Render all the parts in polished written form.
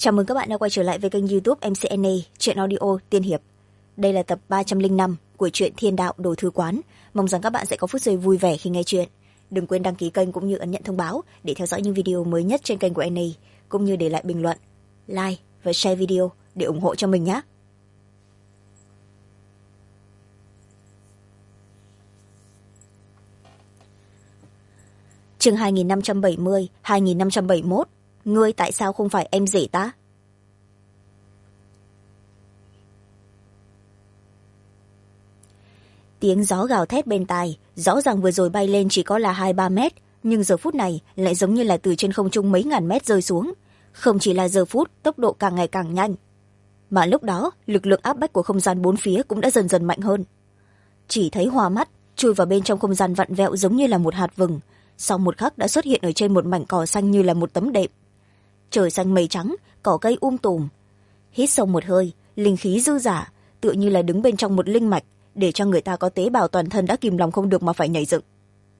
Chào mừng các bạn đã quay trở lại với kênh YouTube MCNA Truyện Audio Tiên Hiệp. Đây là tập 305 của truyện Thiên Đạo Đồ Thư Quán. Mong rằng các bạn sẽ có phút giây vui vẻ khi nghe chuyện. Đừng quên đăng ký kênh cũng như ấn nhận thông báo để theo dõi những video mới nhất trên kênh của NA, cũng như để lại bình luận, like và share video để ủng hộ cho mình nhé. Chương 2570, 2571. Ngươi tại sao không phải em rể ta? Tiếng gió gào thét bên tai, rõ ràng vừa rồi bay lên chỉ có là 2-3 mét, nhưng giờ phút này lại giống như là từ trên không trung mấy ngàn mét rơi xuống. Không chỉ là giờ phút, tốc độ càng ngày càng nhanh. Mà lúc đó, lực lượng áp bách của không gian bốn phía cũng đã dần dần mạnh hơn. Chỉ thấy hoa mắt, chui vào bên trong không gian vặn vẹo giống như là một hạt vừng, sau một khắc đã xuất hiện ở trên một mảnh cỏ xanh như là một tấm đệm. Trời xanh mây trắng, cỏ cây tùm. Hít sâu một hơi, linh khí dư dả, tựa như là đứng bên trong một linh mạch, để cho người ta có tế bào toàn thân đã kìm lòng không được mà phải nhảy dựng.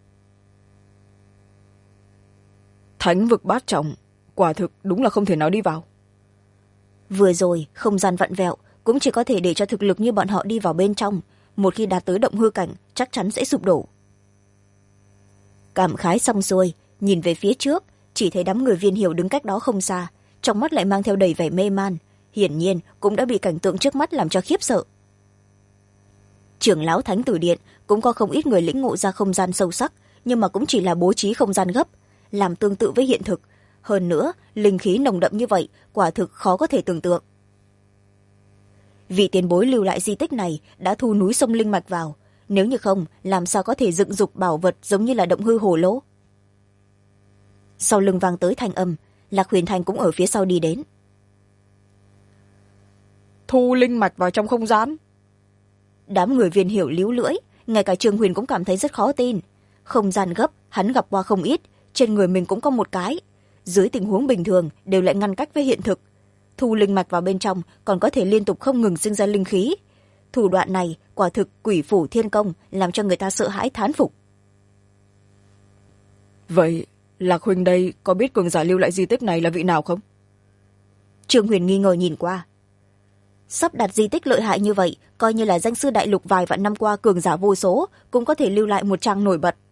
Thánh vực bát trọng, quả thực đúng là không thể nào đi vào. Vừa rồi không gian vặn vẹo cũng chỉ có thể để cho thực lực như bọn họ đi vào bên trong, một khi đạt tới động hư cảnh chắc chắn sẽ sụp đổ. Cảm khái xong xuôi, nhìn về phía trước, chỉ thấy đám người Viên Hiểu đứng cách đó không xa, trong mắt lại mang theo đầy vẻ mê man, hiển nhiên cũng đã bị cảnh tượng trước mắt làm cho khiếp sợ. Trưởng lão Thánh Tử Điện cũng có không ít người lĩnh ngộ ra không gian sâu sắc, nhưng mà cũng chỉ là bố trí không gian gấp, làm tương tự với hiện thực. Hơn nữa, linh khí nồng đậm như vậy, quả thực khó có thể tưởng tượng. Vị tiền bối lưu lại di tích này đã thu núi sông linh mạch vào, nếu như không, làm sao có thể dựng dục bảo vật giống như là động hư hồ lỗ. Sau lưng vang tới thanh âm, Lạc Huyền Thành cũng ở phía sau đi đến. Thu linh mạch vào trong không gian. Đám người Viên Hiểu líu lưỡi, ngay cả Trương Huyền cũng cảm thấy rất khó tin. Không gian gấp, hắn gặp qua không ít, trên người mình cũng có một cái. Dưới tình huống bình thường đều lại ngăn cách với hiện thực. Thu linh mạch vào bên trong còn có thể liên tục không ngừng sinh ra linh khí. Thủ đoạn này quả thực quỷ phủ thiên công, làm cho người ta sợ hãi thán phục. Vậy Lạc huynh đây có biết cường giả lưu lại di tích này là vị nào không? Trương Huyền nghi ngờ nhìn qua. Sắp đặt di tích lợi hại như vậy, coi như là danh sư đại lục vài vạn năm qua cường giả vô số, cũng có thể lưu lại một trang nổi bật.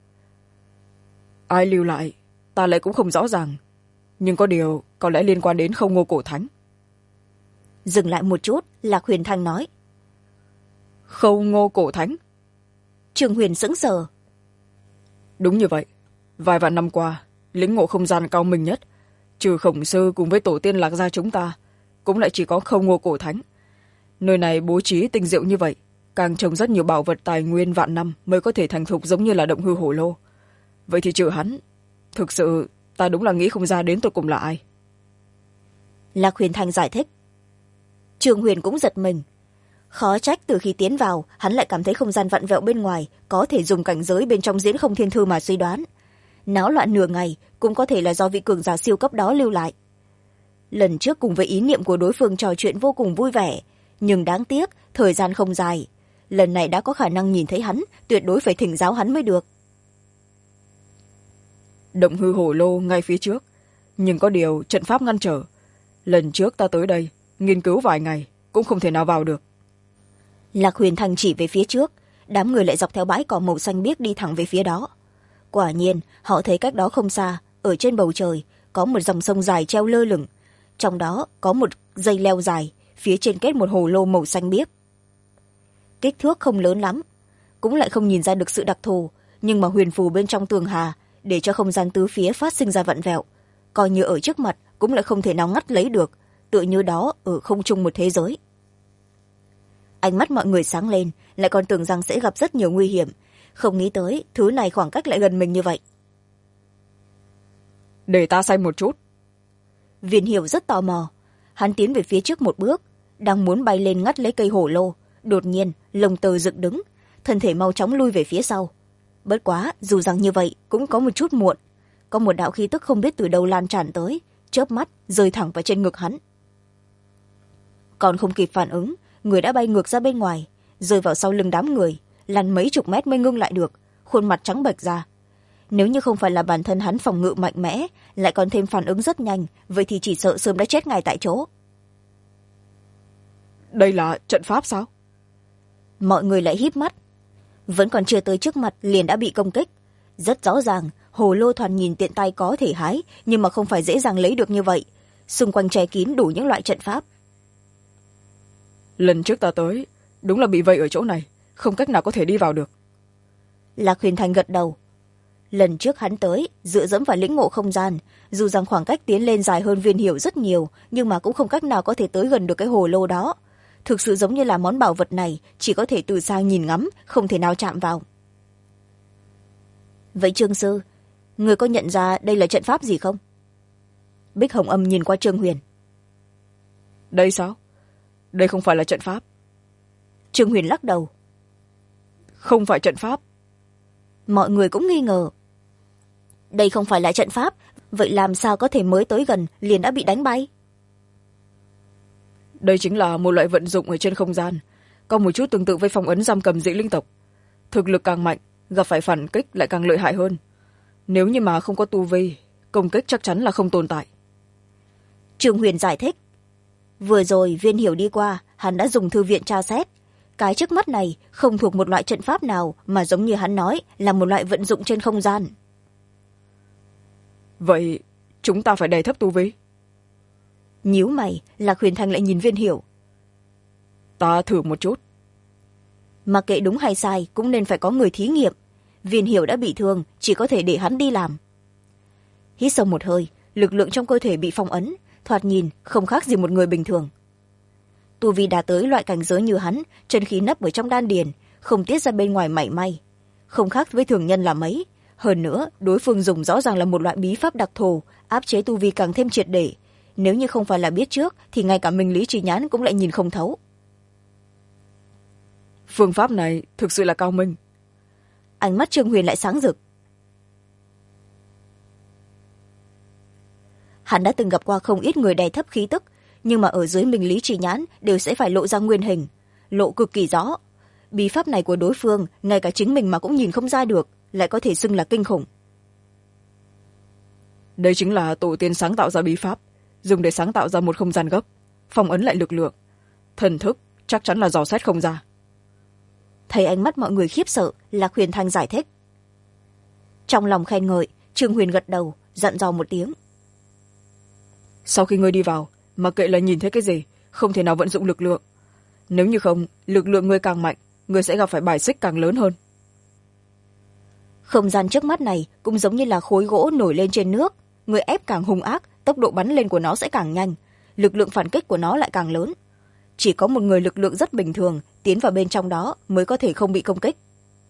Ai lưu lại, ta lại cũng không rõ ràng. Nhưng có điều có lẽ liên quan đến Không Ngô Cổ Thánh. Dừng lại một chút, Lạc Huyền Thanh nói. Không Ngô Cổ Thánh? Trương Huyền sững sờ. Đúng như vậy. Vài vạn năm qua, lĩnh ngộ không gian cao minh nhất, trừ Khổng Sư cùng với tổ tiên Lạc gia chúng ta, cũng lại chỉ có Không Ngô Cổ Thánh. Nơi này bố trí tinh diệu như vậy, càng trồng rất nhiều bảo vật tài nguyên vạn năm mới có thể thành thục giống như là động hư hổ lô. Vậy thì trừ hắn, thực sự ta đúng là nghĩ không ra đến tột cùng là ai. Lạc Huyền Thanh giải thích. Trương Huyền cũng giật mình. Khó trách từ khi tiến vào, hắn lại cảm thấy không gian vặn vẹo bên ngoài có thể dùng cảnh giới bên trong Diễn Không Thiên Thư mà suy đoán. Náo loạn nửa ngày cũng có thể là do vị cường giả siêu cấp đó lưu lại. Lần trước cùng với ý niệm của đối phương trò chuyện vô cùng vui vẻ, nhưng đáng tiếc thời gian không dài. Lần này đã có khả năng nhìn thấy hắn, tuyệt đối phải thỉnh giáo hắn mới được. Động hư hổ lô ngay phía trước, nhưng có điều trận pháp ngăn trở. Lần trước ta tới đây nghiên cứu vài ngày cũng không thể nào vào được. Lạc Huyền Thành chỉ về phía trước, đám người lại dọc theo bãi cỏ màu xanh biếc đi thẳng về phía đó. Quả nhiên họ thấy cách đó không xa, ở trên bầu trời có một dòng sông dài treo lơ lửng, trong đó có một dây leo dài, phía trên kết một hồ lô màu xanh biếc. Kích thước không lớn lắm, cũng lại không nhìn ra được sự đặc thù, nhưng mà huyền phù bên trong tường hà để cho không gian tứ phía phát sinh ra vặn vẹo, coi như ở trước mặt cũng lại không thể nào ngắt lấy được, tựa như đó ở không trung một thế giới. Ánh mắt mọi người sáng lên, lại còn tưởng rằng sẽ gặp rất nhiều nguy hiểm, không nghĩ tới thứ này khoảng cách lại gần mình như vậy. Để ta xem một chút. Viên Hiểu rất tò mò, hắn tiến về phía trước một bước, đang muốn bay lên ngắt lấy cây hổ lô, đột nhiên lông tơ dựng đứng, thân thể mau chóng lui về phía sau. Bất quá dù rằng như vậy cũng có một chút muộn, có một đạo khí tức không biết từ đâu lan tràn tới, chớp mắt rơi thẳng vào trên ngực hắn. Còn không kịp phản ứng, người đã bay ngược ra bên ngoài, rơi vào sau lưng đám người, lăn mấy chục mét mới ngưng lại được, khuôn mặt trắng bệch ra. nếu như không phải là bản thân hắn phòng ngự mạnh mẽ lại còn thêm phản ứng rất nhanh, vậy thì chỉ sợ sớm đã chết ngay tại chỗ. Đây là trận pháp sao? Mọi người lại híp mắt, vẫn còn chưa tới trước mặt liền đã bị công kích. Rất rõ ràng hồ lô thoạt nhìn tiện tay có thể hái, nhưng mà không phải dễ dàng lấy được như vậy. Xung quanh che kín đủ những loại trận pháp. Lần trước ta tới đúng là bị vây ở chỗ này, không cách nào có thể đi vào được. Lạc Huyền Thành gật đầu. Lần trước hắn tới dựa dẫm vào lĩnh ngộ không gian, dù rằng khoảng cách tiến lên dài hơn Viên Hiểu rất nhiều, nhưng mà cũng không cách nào có thể tới gần được cái hồ lô đó. Thực sự giống như là món bảo vật này chỉ có thể từ xa nhìn ngắm, không thể nào chạm vào. Vậy Trương sư, người có nhận ra đây là trận pháp gì không? Bích Hồng Âm nhìn qua Trương Huyền. Đây sao? Đây không phải là trận pháp. Trương Huyền lắc đầu. Không phải trận pháp. Mọi người cũng nghi ngờ. Đây không phải là trận pháp, vậy làm sao có thể mới tới gần liền đã bị đánh bay? Đây chính là một loại vận dụng ở trên không gian, có một chút tương tự với phong ấn giam cầm dị linh tộc. Thực lực càng mạnh, gặp phải phản kích lại càng lợi hại hơn. Nếu như mà không có tu vi, công kích chắc chắn là không tồn tại. Trương Huyền giải thích. Vừa rồi Viên Hiểu đi qua, hắn đã dùng thư viện tra xét. Cái trước mắt này không thuộc một loại trận pháp nào, mà giống như hắn nói là một loại vận dụng trên không gian. Vậy chúng ta phải đè thấp tu vi? Nhíu mày, Lạc Huyền Thanh lại nhìn Viên Hiểu. Ta thử một chút. Mặc kệ đúng hay sai cũng nên phải có người thí nghiệm. Viên Hiểu đã bị thương, chỉ có thể để hắn đi làm. Hít sâu một hơi, lực lượng trong cơ thể bị phong ấn, thoạt nhìn không khác gì một người bình thường. Tu vi đã tới loại cảnh giới như hắn, chân khí nấp ở trong đan điền, không tiết ra bên ngoài mảy may, không khác với thường nhân là mấy. Hơn nữa đối phương dùng rõ ràng là một loại bí pháp đặc thù, áp chế tu vi càng thêm triệt để. Nếu như không phải là biết trước thì ngay cả Minh Lý Trí Nhãn cũng lại nhìn không thấu. Phương pháp này thực sự là cao minh. Ánh mắt Trương Huyền lại sáng rực. Hắn đã từng gặp qua không ít người đè thấp khí tức, nhưng mà ở dưới Minh Lý Trí Nhãn đều sẽ phải lộ ra nguyên hình, lộ cực kỳ rõ. Bí pháp này của đối phương ngay cả chính mình mà cũng nhìn không ra được, lại có thể xưng là kinh khủng. Đây chính là tổ tiên sáng tạo ra bí pháp, dùng để sáng tạo ra một không gian gấp, phong ấn lại lực lượng. Thần thức chắc chắn là dò xét không ra. Thấy ánh mắt mọi người khiếp sợ, Lạc Huyền Thanh giải thích. Trong lòng khen ngợi, Trương Huyền gật đầu, dặn dò một tiếng. Sau khi ngươi đi vào, mặc kệ là nhìn thấy cái gì, không thể nào vận dụng lực lượng. Nếu như không, lực lượng ngươi càng mạnh, ngươi sẽ gặp phải bài xích càng lớn hơn. Không gian trước mắt này cũng giống như là khối gỗ nổi lên trên nước. Người ép càng hung ác, tốc độ bắn lên của nó sẽ càng nhanh, lực lượng phản kích của nó lại càng lớn. Chỉ có một người lực lượng rất bình thường tiến vào bên trong đó mới có thể không bị công kích.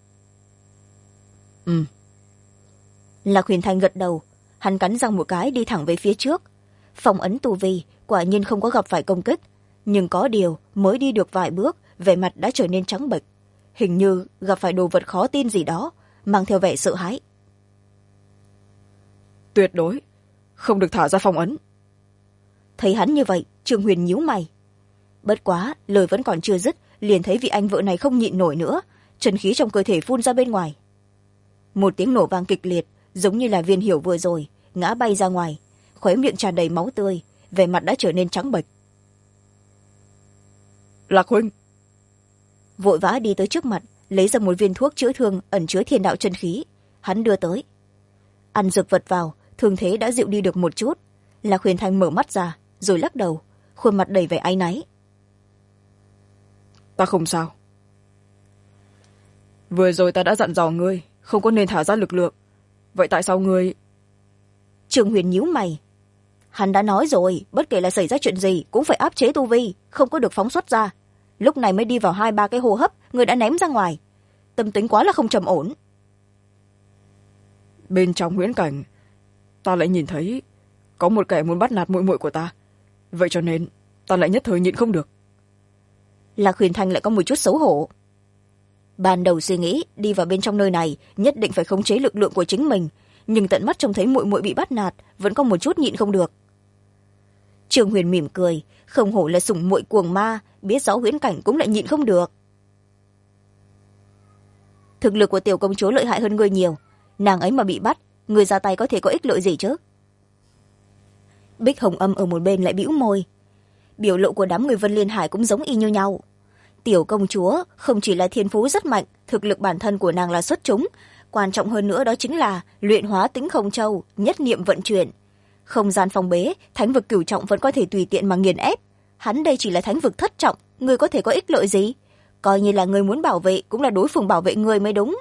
Lạc Huyền Thanh gật đầu, hắn cắn răng một cái đi thẳng về phía trước. Phong ấn tu vi quả nhiên không có gặp phải công kích, nhưng có điều mới đi được vài bước, vẻ mặt đã trở nên trắng bệch, hình như gặp phải đồ vật khó tin gì đó, mang theo vẻ sợ hãi. Tuyệt đối không được thả ra phong ấn. Thấy hắn như vậy, Trương Huyền nhíu mày. Bất quá lời vẫn còn chưa dứt, liền thấy vị anh vợ này không nhịn nổi nữa, chân khí trong cơ thể phun ra bên ngoài. Một tiếng nổ vang kịch liệt, giống như là Viên Hiểu vừa rồi ngã bay ra ngoài, khóe miệng tràn đầy máu tươi, vẻ mặt đã trở nên trắng bệch. Lạc huynh vội vã đi tới trước mặt, lấy ra một viên thuốc chữa thương ẩn chứa thiên đạo chân khí, hắn đưa tới. Ăn dược vật vào, thương thế đã dịu đi được một chút. Lạc Huyền Thanh mở mắt ra rồi lắc đầu, khuôn mặt đầy vẻ áy náy. Ta không sao. Vừa rồi ta đã dặn dò ngươi không có nên thả ra lực lượng, vậy tại sao ngươi... Trương Huyền nhíu mày. Hắn đã nói rồi, bất kể là xảy ra chuyện gì cũng phải áp chế tu vi, không có được phóng xuất ra. Lúc này mới đi vào 2-3 cái hô hấp, người đã ném ra ngoài. Tâm tính quá là không trầm ổn. Bên trong huyễn cảnh, ta lại nhìn thấy có một kẻ muốn bắt nạt muội muội của ta, vậy cho nên ta lại nhất thời nhịn không được. Lạc Huyền Thanh lại có một chút xấu hổ. Ban đầu suy nghĩ đi vào bên trong nơi này nhất định phải khống chế lực lượng của chính mình, nhưng tận mắt trông thấy muội muội bị bắt nạt, vẫn có một chút nhịn không được. Trương Huyền mỉm cười, không hổ là sủng muội cuồng ma, biết rõ huyễn cảnh cũng lại nhịn không được. Thực lực của tiểu công chúa lợi hại hơn ngươi nhiều, nàng ấy mà bị bắt, người ra tay có thể có ích lợi gì chứ? Bích Hồng Âm ở một bên lại bĩu môi. Biểu lộ của đám người Vân Liên Hải cũng giống y như nhau. Tiểu công chúa không chỉ là thiên phú rất mạnh, thực lực bản thân của nàng là xuất chúng, quan trọng hơn nữa đó chính là luyện hóa tính không châu, nhất niệm vận chuyển. Không gian phong bế, thánh vực cửu trọng vẫn có thể tùy tiện mà nghiền ép. Hắn đây chỉ là thánh vực thất trọng, người có thể có ích lợi gì? Coi như là người muốn bảo vệ cũng là đối phương bảo vệ người mới đúng.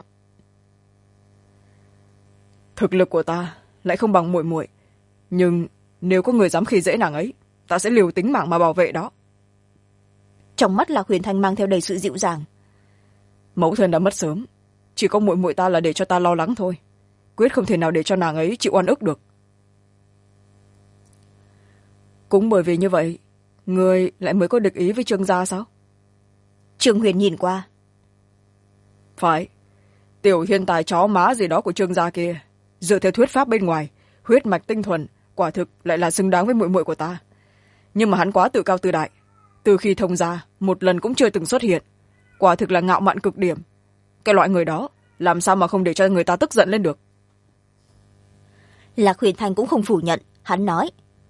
Thực lực của ta lại không bằng muội muội, nhưng nếu có người dám khi dễ nàng ấy, ta sẽ liều tính mạng mà bảo vệ đó. Trong mắt Lạc Huyền Thanh mang theo đầy sự dịu dàng. Mẫu thân đã mất sớm, chỉ có muội muội ta là để cho ta lo lắng thôi, quyết không thể nào để cho nàng ấy chịu oan ức được. Cũng bởi vì như vậy, người lại mới có địch ý với Trương gia sao? Trương Huyền nhìn qua. Phải, tiểu thiên tài chó má gì đó của Trương gia kia, dựa theo thuyết pháp bên ngoài, huyết mạch tinh thuần, quả thực lại là xứng đáng với muội muội của ta. Nhưng mà hắn quá tự cao tự đại, từ khi thông gia một lần cũng chưa từng xuất hiện, quả thực là ngạo mạn cực điểm. Cái loại người đó làm sao mà không để cho người ta tức giận lên được? Lạc Huyền Thanh cũng không phủ nhận, hắn nói.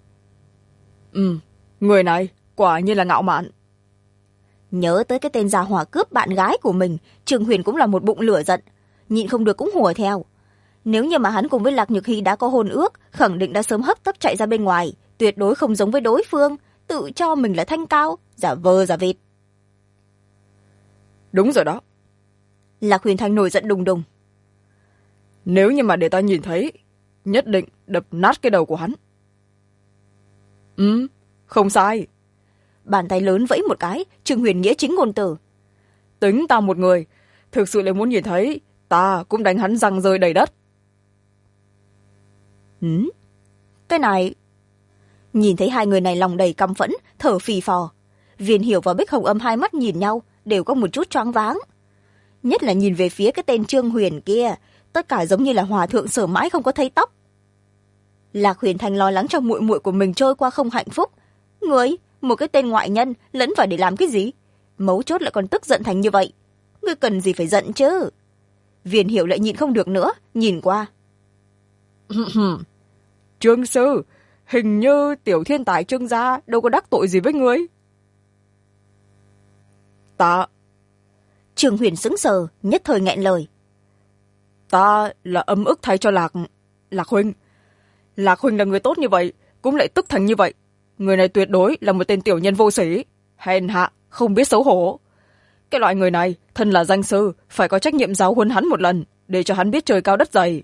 Người này quả nhiên là ngạo mạn. Nhớ tới cái tên già hỏa cướp bạn gái của mình, Trương Huyền cũng là một bụng lửa giận, nhịn không được cũng hùa theo. Nếu như mà hắn cùng với Lạc Nhược Hy đã có hôn ước, khẳng định đã sớm hấp tấp chạy ra bên ngoài, tuyệt đối không giống với đối phương, tự cho mình là thanh cao, giả vờ giả vịt. Đúng rồi đó. Lạc Huyền Thanh nổi giận đùng đùng. Nếu như mà để ta nhìn thấy, nhất định đập nát cái đầu của hắn. Không sai. Bàn tay lớn vẫy một cái, Trương Huyền nghĩa chính ngôn từ. Tính ta một người, thực sự lại muốn nhìn thấy, ta cũng đánh hắn răng rơi đầy đất. Cái này... Nhìn thấy hai người này lòng đầy căm phẫn, thở phì phò. Viên Hiểu và Bích Hồng Âm hai mắt nhìn nhau, đều có một chút choáng váng. Nhất là nhìn về phía cái tên Trương Huyền kia, tất cả giống như là hòa thượng sở mãi không có thấy tóc. Lạc Huyền Thanh lo lắng cho muội muội của mình trôi qua không hạnh phúc. Người, một cái tên ngoại nhân, lẫn vào để làm cái gì? Mấu chốt lại còn tức giận thành như vậy. Ngươi cần gì phải giận chứ? Viên Hiểu lại nhịn không được nữa, nhìn qua. Trương sư, hình như tiểu thiên tài Trương gia đâu có đắc tội gì với ngươi. Ta... Trương Huyền sững sờ, nhất thời nghẹn lời. Ta là âm ức thay cho Lạc huynh. Lạc huynh là người tốt như vậy, cũng lại tức thành như vậy. Người này tuyệt đối là một tên tiểu nhân vô sĩ, hèn hạ, không biết xấu hổ. Cái loại người này, thân là danh sư, phải có trách nhiệm giáo huấn hắn một lần, để cho hắn biết trời cao đất dày.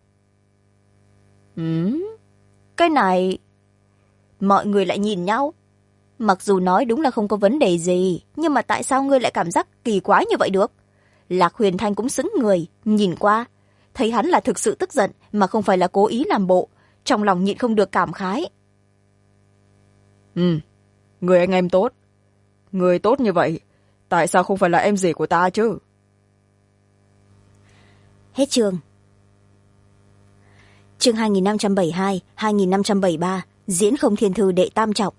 Cái này... Mọi người lại nhìn nhau. Mặc dù nói đúng là không có vấn đề gì, nhưng mà tại sao ngươi lại cảm giác kỳ quái như vậy được? Lạc Huyền Thanh cũng xứng người, nhìn qua. Thấy hắn là thực sự tức giận, mà không phải là cố ý làm bộ. Trong lòng nhịn không được cảm khái. Người anh em tốt. Người tốt như vậy, tại sao không phải là em rể của ta chứ? Hết chương. Chương 2572, 2573, diễn không thiên thư đệ tam trọng.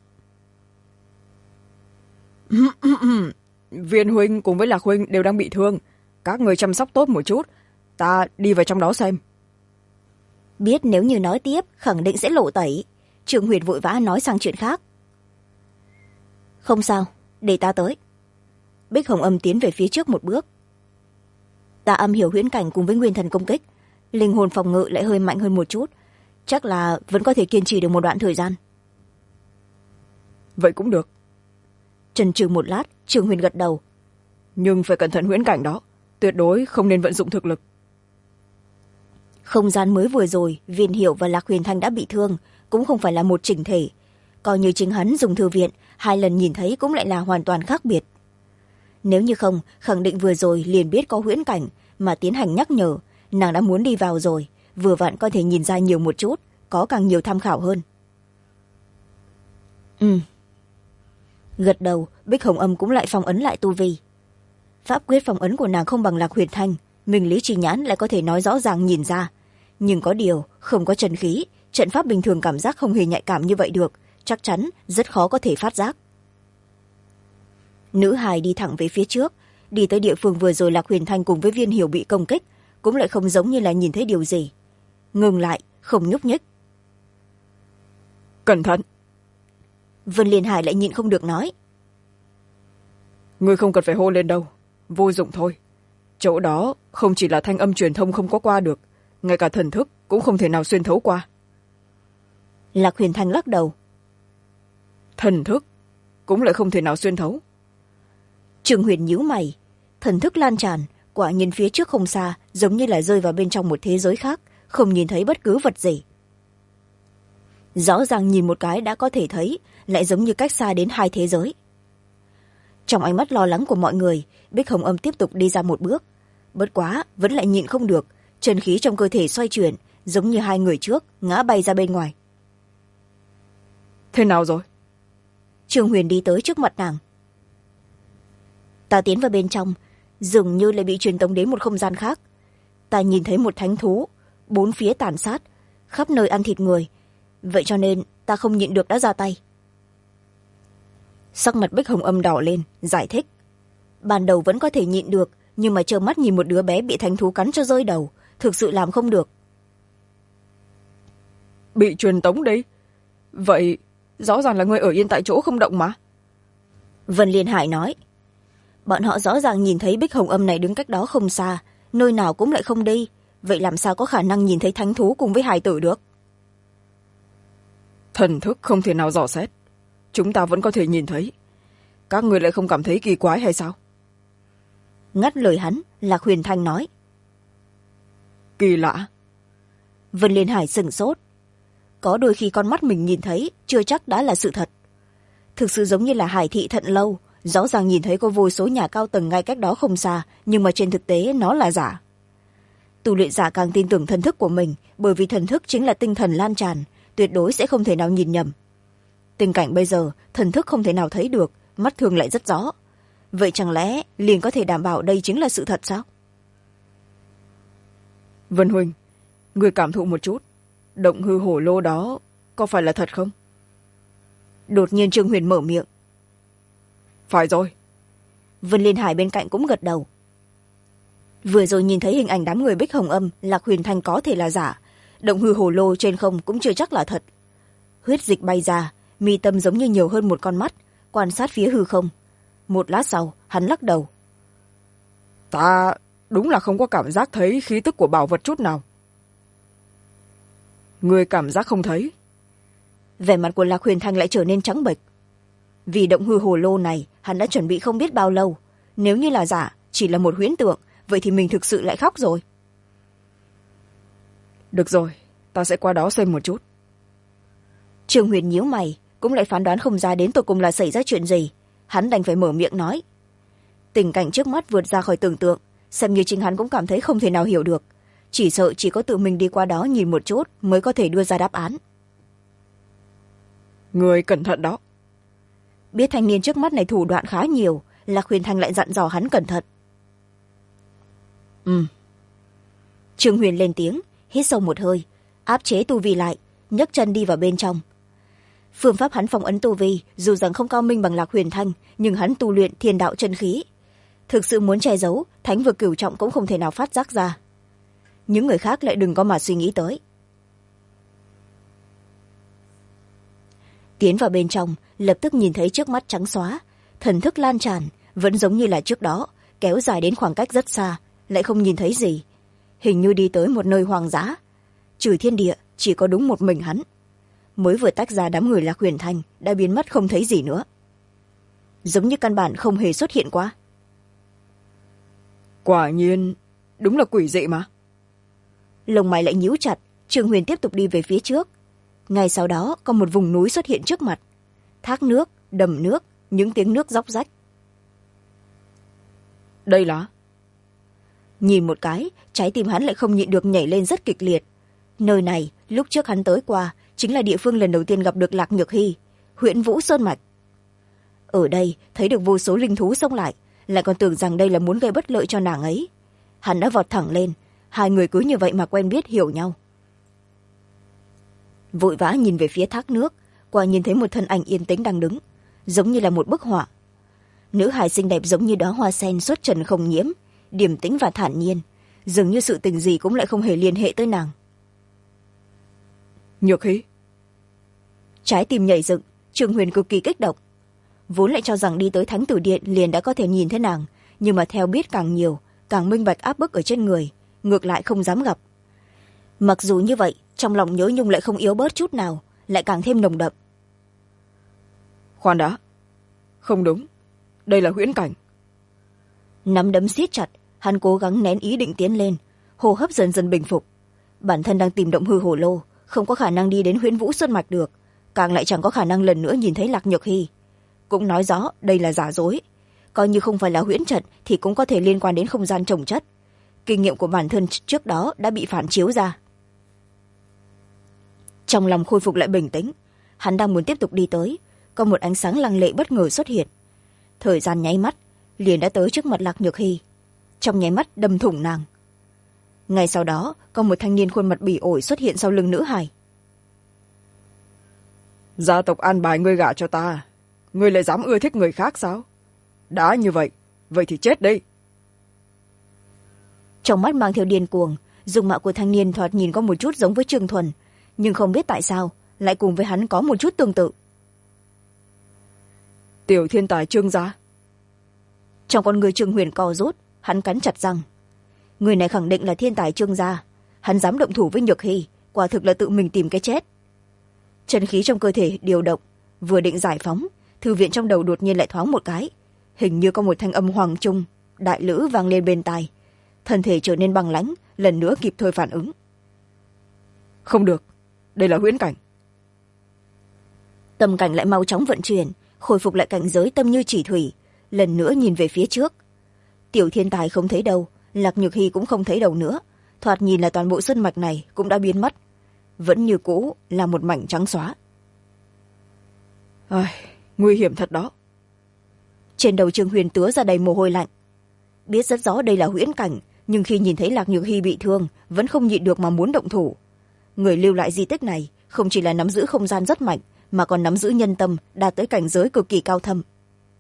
Viên huynh cùng với Lạc huynh đều đang bị thương. Các người chăm sóc tốt một chút. Ta đi vào trong đó xem. Biết nếu như nói tiếp, khẳng định sẽ lộ tẩy. Trương Huyền vội vã nói sang chuyện khác. Không sao, để ta tới. Bích Hồng Âm tiến về phía trước một bước. Ta âm hiểu huyễn cảnh cùng với nguyên thần công kích. Linh hồn phòng ngự lại hơi mạnh hơn một chút. Chắc là vẫn có thể kiên trì được một đoạn thời gian. Vậy cũng được. Chần chừ một lát, Trương Huyền gật đầu. Nhưng phải cẩn thận huyễn cảnh đó. Tuyệt đối không nên vận dụng thực lực. Không gian mới vừa rồi, Viên Hiểu và Lạc Huyền Thanh đã bị thương, cũng không phải là một chỉnh thể. Coi như chính hắn dùng thư viện, 2 lần nhìn thấy cũng lại là hoàn toàn khác biệt. Nếu như không, khẳng định vừa rồi liền biết có huyễn cảnh, mà tiến hành nhắc nhở, nàng đã muốn đi vào rồi, vừa vặn có thể nhìn ra nhiều một chút, có càng nhiều tham khảo hơn. Gật đầu, Bích Hồng Âm cũng lại phong ấn lại tu vi. Pháp quyết phong ấn của nàng không bằng Lạc Huyền Thanh, Minh Lý Trì Nhãn lại có thể nói rõ ràng nhìn ra. Nhưng có điều, không có chân khí, trận pháp bình thường cảm giác không hề nhạy cảm như vậy được, chắc chắn rất khó có thể phát giác. Nữ hài đi thẳng về phía trước, đi tới địa phương vừa rồi Lạc Huyền Thanh cùng với Viên Hiểu bị công kích, cũng lại không giống như là nhìn thấy điều gì. Ngừng lại, không nhúc nhích. Cẩn thận. Vân Liên Hải lại nhịn không được nói. Ngươi không cần phải hô lên đâu, vô dụng thôi. Chỗ đó không chỉ là thanh âm truyền thông không có qua được, ngay cả thần thức cũng không thể nào xuyên thấu qua. Lạc Huyền Thanh lắc đầu. Thần thức cũng lại không thể nào xuyên thấu. Trương Huyền nhíu mày. Thần thức lan tràn, quả nhiên phía trước không xa, giống như là rơi vào bên trong một thế giới khác, không nhìn thấy bất cứ vật gì. Rõ ràng nhìn một cái đã có thể thấy, lại giống như cách xa đến hai thế giới. Trong ánh mắt lo lắng của mọi người, Bích Hồng Âm tiếp tục đi ra một bước. Bất quá, vẫn lại nhịn không được, chân khí trong cơ thể xoay chuyển, giống như hai người trước, ngã bay ra bên ngoài. Thế nào rồi? Trương Huyền đi tới trước mặt nàng. Ta tiến vào bên trong, dường như lại bị truyền tống đến một không gian khác. Ta nhìn thấy một thánh thú, bốn phía tàn sát, khắp nơi ăn thịt người. Vậy cho nên ta không nhịn được đã ra tay. Sắc mặt Bích Hồng Âm đỏ lên, giải thích. Ban đầu vẫn có thể nhịn được, nhưng mà trơ mắt nhìn một đứa bé bị thánh thú cắn cho rơi đầu, thực sự làm không được. Bị truyền tống đấy? Vậy rõ ràng là người ở yên tại chỗ không động mà. Vân Liên Hải nói. Bọn họ rõ ràng nhìn thấy Bích Hồng Âm này đứng cách đó không xa, nơi nào cũng lại không đi. Vậy làm sao có khả năng nhìn thấy thánh thú cùng với hài tử được? Thần thức không thể nào dò xét, chúng ta vẫn có thể nhìn thấy. Các người lại không cảm thấy kỳ quái hay sao? Ngắt lời hắn, Lạc Huyền Thanh nói. Kỳ lạ. Vân Liên Hải sửng sốt. Có đôi khi con mắt mình nhìn thấy chưa chắc đã là sự thật. Thực sự giống như là Hải thị Thận Lâu, rõ ràng nhìn thấy có vô số nhà cao tầng ngay cách đó không xa, nhưng mà trên thực tế nó là giả. Tu luyện giả càng tin tưởng thần thức của mình, bởi vì thần thức chính là tinh thần lan tràn, tuyệt đối sẽ không thể nào nhìn nhầm. Tình cảnh bây giờ, thần thức không thể nào thấy được, mắt thường lại rất rõ. Vậy chẳng lẽ liền có thể đảm bảo đây chính là sự thật sao? Vân Huynh, người cảm thụ một chút, động hư hổ lô đó có phải là thật không? Đột nhiên Trương Huyền mở miệng. Phải rồi. Vân Liên Hải bên cạnh cũng gật đầu. Vừa rồi nhìn thấy hình ảnh đám người Bích Hồng Âm, Lạc Huyền Thanh có thể là giả, động hư hổ lô trên không cũng chưa chắc là thật. Huyết dịch bay ra, mi tâm giống như nhiều hơn một con mắt, quan sát phía hư không. Một lát sau, hắn lắc đầu. Ta đúng là không có cảm giác thấy khí tức của bảo vật chút nào. Người cảm giác không thấy? Vẻ mặt của Lạc Huyền Thanh lại trở nên trắng bệch. Vì động hư hồ lô này, hắn đã chuẩn bị không biết bao lâu. Nếu như là giả, chỉ là một huyễn tượng, vậy thì mình thực sự lại khóc rồi. Được rồi, ta sẽ qua đó xem một chút. Trương Huyền nhíu mày, cũng lại phán đoán không ra đến tột cùng là xảy ra chuyện gì. Hắn đành phải mở miệng nói. Tình cảnh trước mắt vượt ra khỏi tưởng tượng, xem như chính hắn cũng cảm thấy không thể nào hiểu được. Chỉ sợ chỉ có tự mình đi qua đó nhìn một chút mới có thể đưa ra đáp án. Người cẩn thận đó. Biết thanh niên trước mắt này thủ đoạn khá nhiều, Lạc Huyền Thanh lại dặn dò hắn cẩn thận. Trương Huyền lên tiếng, hít sâu một hơi, áp chế tu vi lại, nhấc chân đi vào bên trong. Phương pháp hắn phong ấn tu vi, dù rằng không cao minh bằng Lạc Huyền Thanh, nhưng hắn tu luyện thiên đạo chân khí. Thực sự muốn che giấu, thánh vực cửu trọng cũng không thể nào phát giác ra. Những người khác lại đừng có mà suy nghĩ tới. Tiến vào bên trong, lập tức nhìn thấy trước mắt trắng xóa, thần thức lan tràn, vẫn giống như là trước đó, kéo dài đến khoảng cách rất xa, lại không nhìn thấy gì. Hình như đi tới một nơi hoang dã. Trừ thiên địa, chỉ có đúng một mình hắn. Mới vừa tách ra đám người Lạc Huyền Thanh, đã biến mất không thấy gì nữa. Giống như căn bản không hề xuất hiện qua. Quả nhiên, đúng là quỷ dị mà. Lông mày lại nhíu chặt, Trương Huyền tiếp tục đi về phía trước. Ngay sau đó có một vùng núi xuất hiện trước mặt. Thác nước, đầm nước, những tiếng nước róc rách. Đây là... Nhìn một cái, trái tim hắn lại không nhịn được nhảy lên rất kịch liệt. Nơi này, lúc trước hắn tới qua, chính là địa phương lần đầu tiên gặp được Lạc Nhược Hy, Huyễn Vũ Sơn Mạch. Ở đây, thấy được vô số linh thú xông lại, lại còn tưởng rằng đây là muốn gây bất lợi cho nàng ấy. Hắn đã vọt thẳng lên, hai người cứ như vậy mà quen biết hiểu nhau. Vội vã nhìn về phía thác nước, quả nhìn thấy một thân ảnh yên tĩnh đang đứng, giống như là một bức họa. Nữ hài xinh đẹp giống như đóa hoa sen xuất trần không nhiễm, điềm tĩnh và thản nhiên, dường như sự tình gì cũng lại không hề liên hệ tới nàng. Nhược Hy. Trái tim nhảy dựng, Trương Huyền cực kỳ kích động. Vốn lại cho rằng đi tới Thánh Tử Điện liền đã có thể nhìn thấy nàng, nhưng mà theo biết càng nhiều, càng minh bạch áp bức ở trên người, ngược lại không dám gặp. Mặc dù như vậy, trong lòng nhớ nhung lại không yếu bớt chút nào, lại càng thêm nồng đậm. Khoan đã, không đúng, đây là huyễn cảnh. Nắm đấm siết chặt, hắn cố gắng nén ý định tiến lên, hô hấp dần dần bình phục. Bản thân đang tìm động hư hổ lô, không có khả năng đi đến Huyễn Vũ Sơn Mạch được, càng lại chẳng có khả năng lần nữa nhìn thấy Lạc Nhược Hy. Cũng nói rõ đây là giả dối, coi như không phải là huyễn trận thì cũng có thể liên quan đến không gian trồng chất. Kinh nghiệm của bản thân trước đó đã bị phản chiếu ra. Trong lòng khôi phục lại bình tĩnh, hắn đang muốn tiếp tục đi tới, có một ánh sáng lăng lệ bất ngờ xuất hiện. Thời gian nháy mắt liền đã tới trước mặt Lạc Nhược Hy, trong nháy mắt đâm thủng nàng. Ngay sau đó có một thanh niên khuôn mặt bỉ ổi xuất hiện sau lưng nữ hài. Gia tộc an bài ngươi gả cho ta, ngươi lại dám ưa thích người khác sao? Đã như vậy, vậy thì chết đi. Trong mắt mang theo điên cuồng, dung mạo của thanh niên thoạt nhìn có một chút giống với Trương Thuần, nhưng không biết tại sao lại cùng với hắn có một chút tương tự. Tiểu thiên tài Trương gia. Trong con người Trương Huyền co rút, hắn cắn chặt răng. Người này khẳng định là thiên tài Trương gia, hắn dám động thủ với Nhược Hy, quả thực là tự mình tìm cái chết. Chân khí trong cơ thể điều động, vừa định giải phóng, thư viện trong đầu đột nhiên lại thoáng một cái, hình như có một thanh âm hoàng trung đại lữ vang lên bên tai, thân thể trở nên băng lãnh, lần nữa kịp thời phản ứng. Không được, đây là huyễn cảnh. Tâm cảnh lại mau chóng vận chuyển, khôi phục lại cảnh giới tâm như chỉ thủy, lần nữa nhìn về phía trước. Tiểu thiên tài không thấy đâu, Lạc Nhược Hy cũng không thấy đâu nữa, thoạt nhìn là toàn bộ sơn mạch này cũng đã biến mất, vẫn như cũ là một mảnh trắng xóa. Nguy hiểm thật đó. Trên đầu Trương Huyền tứa ra đầy mồ hôi lạnh. Biết rất rõ đây là huyễn cảnh, nhưng khi nhìn thấy Lạc Nhược Hy bị thương vẫn không nhịn được mà muốn động thủ. Người lưu lại di tích này không chỉ là nắm giữ không gian rất mạnh, mà còn nắm giữ nhân tâm đạt tới cảnh giới cực kỳ cao thâm.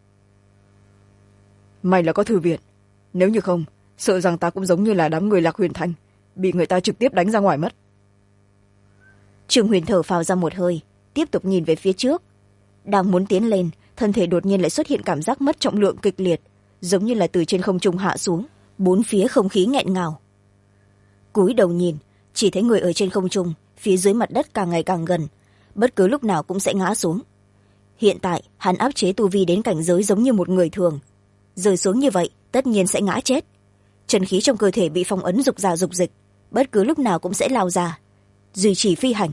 May là có thư viện, nếu như không sợ rằng ta cũng giống như là đám người Lạc Huyền Thanh, bị người ta trực tiếp đánh ra ngoài mất. Trương Huyền thở phào ra một hơi, tiếp tục nhìn về phía trước. Đang muốn tiến lên, thân thể đột nhiên lại xuất hiện cảm giác mất trọng lượng kịch liệt, giống như là từ trên không trung hạ xuống, bốn phía không khí nghẹn ngào. Cúi đầu nhìn, chỉ thấy người ở trên không trung, phía dưới mặt đất càng ngày càng gần, bất cứ lúc nào cũng sẽ ngã xuống. Hiện tại hắn áp chế tu vi đến cảnh giới giống như một người thường, rơi xuống như vậy tất nhiên sẽ ngã chết. Chân khí trong cơ thể bị phong ấn dục ra dục dịch, bất cứ lúc nào cũng sẽ lao ra, duy trì phi hành.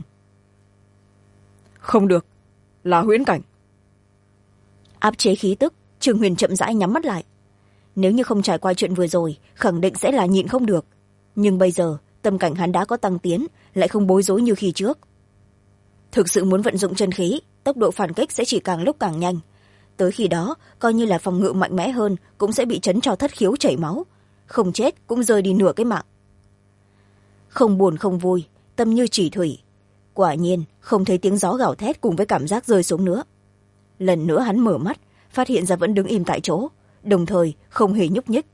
Không được, là huyễn cảnh. Áp chế khí tức, Trương Huyền chậm rãi nhắm mắt lại. Nếu như không trải qua chuyện vừa rồi, khẳng định sẽ là nhịn không được, nhưng bây giờ tâm cảnh hắn đã có tăng tiến, lại không bối rối như khi trước. Thực sự muốn vận dụng chân khí, tốc độ phản kích sẽ chỉ càng lúc càng nhanh, tới khi đó coi như là phòng ngự mạnh mẽ hơn cũng sẽ bị chấn cho thất khiếu chảy máu, không chết cũng rơi đi nửa cái mạng. Không buồn không vui, tâm như chỉ thủy. Quả nhiên không thấy tiếng gió gào thét cùng với cảm giác rơi xuống nữa. Lần nữa hắn mở mắt, phát hiện ra vẫn đứng im tại chỗ, đồng thời không hề nhúc nhích.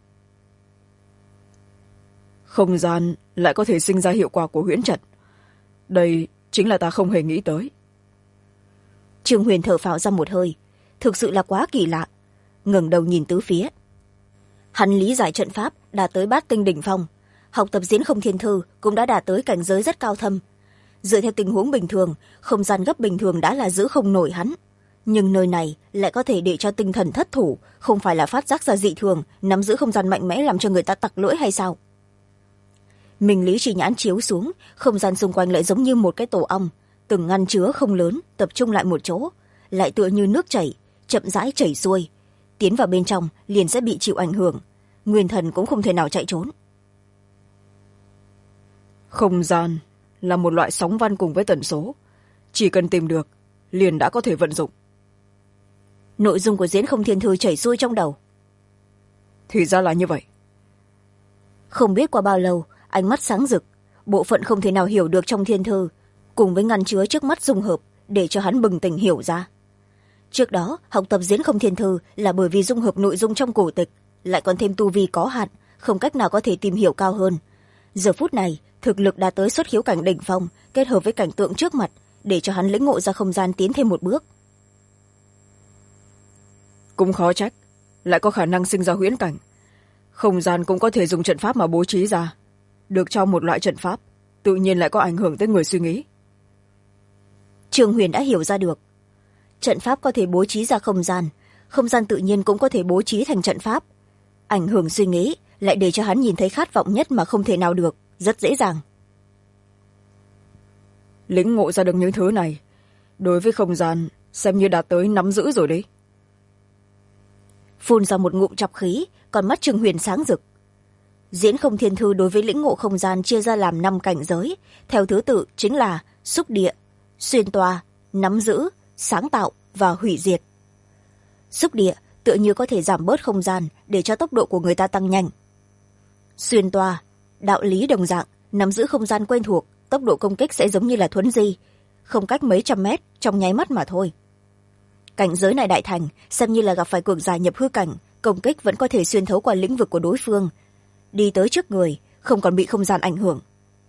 Không gian lại có thể sinh ra hiệu quả của huyễn trận, đây chính là ta không hề nghĩ tới. Trương Huyền thở phào ra một hơi, thực sự là quá kỳ lạ, ngẩng đầu nhìn tứ phía. Hắn lý giải trận pháp đạt tới bát tinh đỉnh phong, học tập diễn không thiên thư cũng đã đạt tới cảnh giới rất cao thâm. Dựa theo tình huống bình thường, không gian gấp bình thường đã là giữ không nổi hắn, nhưng nơi này lại có thể để cho tinh thần thất thủ, không phải là phát giác ra dị thường, nắm giữ không gian mạnh mẽ làm cho người ta tặc lưỡi hay sao? Mình lý chỉ nhãn chiếu xuống, không gian xung quanh lại giống như một cái tổ ong, từng ngăn chứa không lớn tập trung lại một chỗ, lại tựa như nước chảy chậm rãi chảy xuôi, tiến vào bên trong liền sẽ bị chịu ảnh hưởng, nguyên thần cũng không thể nào chạy trốn. Không gian là một loại sóng văn cùng với tần số, chỉ cần tìm được liền đã có thể vận dụng. Nội dung của diễn không thiên thư chảy xuôi trong đầu. Thì ra là như vậy. Không biết qua bao lâu, ánh mắt sáng rực, bộ phận không thể nào hiểu được trong thiên thư cùng với ngăn chứa trước mắt dung hợp, để cho hắn bừng tỉnh hiểu ra. Trước đó học tập diễn không thiên thư là bởi vì dung hợp nội dung trong cổ tịch, lại còn thêm tu vi có hạn, không cách nào có thể tìm hiểu cao hơn, giờ phút này thực lực đã tới xuất khiếu cảnh đỉnh phong kết hợp với cảnh tượng trước mặt để cho hắn lĩnh ngộ ra không gian tiến thêm một bước. Cũng khó trách lại có khả năng sinh ra huyễn cảnh. Không gian cũng có thể dùng trận pháp mà bố trí ra, được cho một loại trận pháp tự nhiên lại có ảnh hưởng tới người suy nghĩ. Trương Huyền đã hiểu ra được, trận pháp có thể bố trí ra không gian tự nhiên cũng có thể bố trí thành trận pháp. Ảnh hưởng suy nghĩ lại để cho hắn nhìn thấy khát vọng nhất mà không thể nào được, rất dễ dàng. Lĩnh ngộ ra được những thứ này đối với không gian xem như đạt tới nắm giữ rồi đấy. Phun ra một ngụm trọc khí, còn mắt Trương Huyền sáng rực. Diễn không thiên thư đối với lĩnh ngộ không gian chia ra làm 5 cảnh giới, theo thứ tự chính là xúc địa, xuyên toa, nắm giữ, sáng tạo và hủy diệt. Xúc địa tựa như có thể giảm bớt không gian để cho tốc độ của người ta tăng nhanh. Xuyên toa, đạo lý đồng dạng, nắm giữ không gian quen thuộc, tốc độ công kích sẽ giống như là thuấn di, không cách mấy trăm mét, trong nháy mắt mà thôi. Cảnh giới này đại thành, xem như là gặp phải cường giả nhập hư cảnh, công kích vẫn có thể xuyên thấu qua lĩnh vực của đối phương, đi tới trước người, không còn bị không gian ảnh hưởng.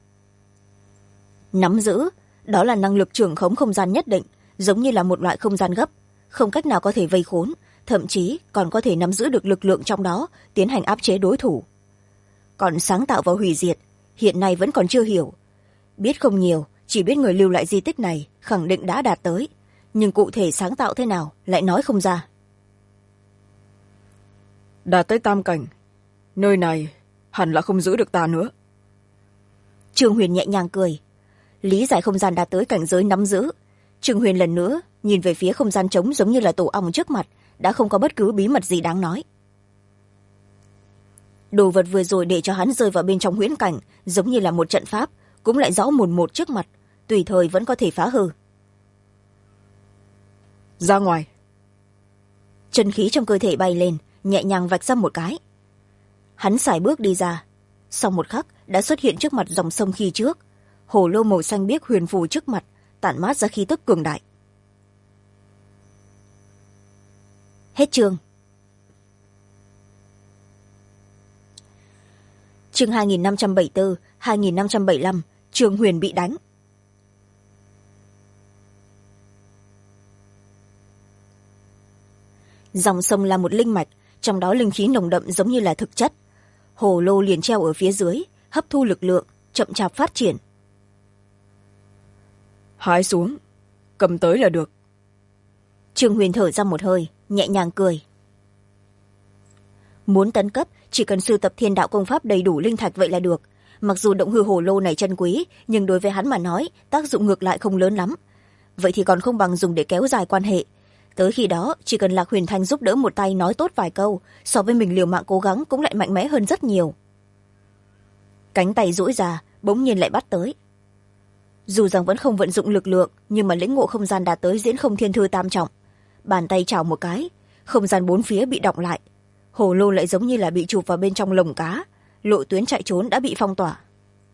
Nắm giữ, đó là năng lực trưởng khống không gian nhất định, giống như là một loại không gian gấp, không cách nào có thể vây khốn, thậm chí còn có thể nắm giữ được lực lượng trong đó, tiến hành áp chế đối thủ. Còn sáng tạo và hủy diệt, hiện nay vẫn còn chưa hiểu. Biết không nhiều, chỉ biết người lưu lại di tích này khẳng định đã đạt tới, nhưng cụ thể sáng tạo thế nào lại nói không ra. Đạt tới tam cảnh, nơi này hẳn là không giữ được ta nữa. Trương Huyền nhẹ nhàng cười, lý giải không gian đạt tới cảnh giới nắm giữ. Trương Huyền lần nữa nhìn về phía không gian trống giống như là tổ ong trước mặt, đã không có bất cứ bí mật gì đáng nói. Đồ vật vừa rồi để cho hắn rơi vào bên trong huyễn cảnh giống như là một trận pháp, cũng lại rõ mồn một trước mặt, tùy thời vẫn có thể phá hư. Ra ngoài. Chân khí trong cơ thể bay lên, nhẹ nhàng vạch ra một cái. Hắn sải bước đi ra, sau một khắc đã xuất hiện trước mặt dòng sông khi trước. Hồ lô màu xanh biếc huyền phù trước mặt, tản mát ra khí tức cường đại. Hết chương. Chương 2574, 2575, Trương Huyền bị đánh. Dòng sông là một linh mạch, trong đó linh khí nồng đậm giống như là thực chất. Hồ lô liền treo ở phía dưới, hấp thu lực lượng, chậm chạp phát triển. Hái xuống, cầm tới là được. Trương Huyền thở ra một hơi, nhẹ nhàng cười. Muốn tấn cấp, chỉ cần sưu tập thiên đạo công pháp đầy đủ linh thạch vậy là được. Mặc dù động hư hồ lô này chân quý, nhưng đối với hắn mà nói, tác dụng ngược lại không lớn lắm. Vậy thì còn không bằng dùng để kéo dài quan hệ. Tới khi đó, chỉ cần Lạc Huyền Thanh giúp đỡ một tay nói tốt vài câu, so với mình liều mạng cố gắng cũng lại mạnh mẽ hơn rất nhiều. Cánh tay duỗi ra, bỗng nhiên lại bắt tới. Dù rằng vẫn không vận dụng lực lượng, nhưng mà lĩnh ngộ không gian đạt tới diễn không thiên thư tam trọng. Bàn tay chảo một cái, không gian bốn phía bị đọng lại. Hồ lô lại giống như là bị chụp vào bên trong lồng cá, lộ tuyến chạy trốn đã bị phong tỏa.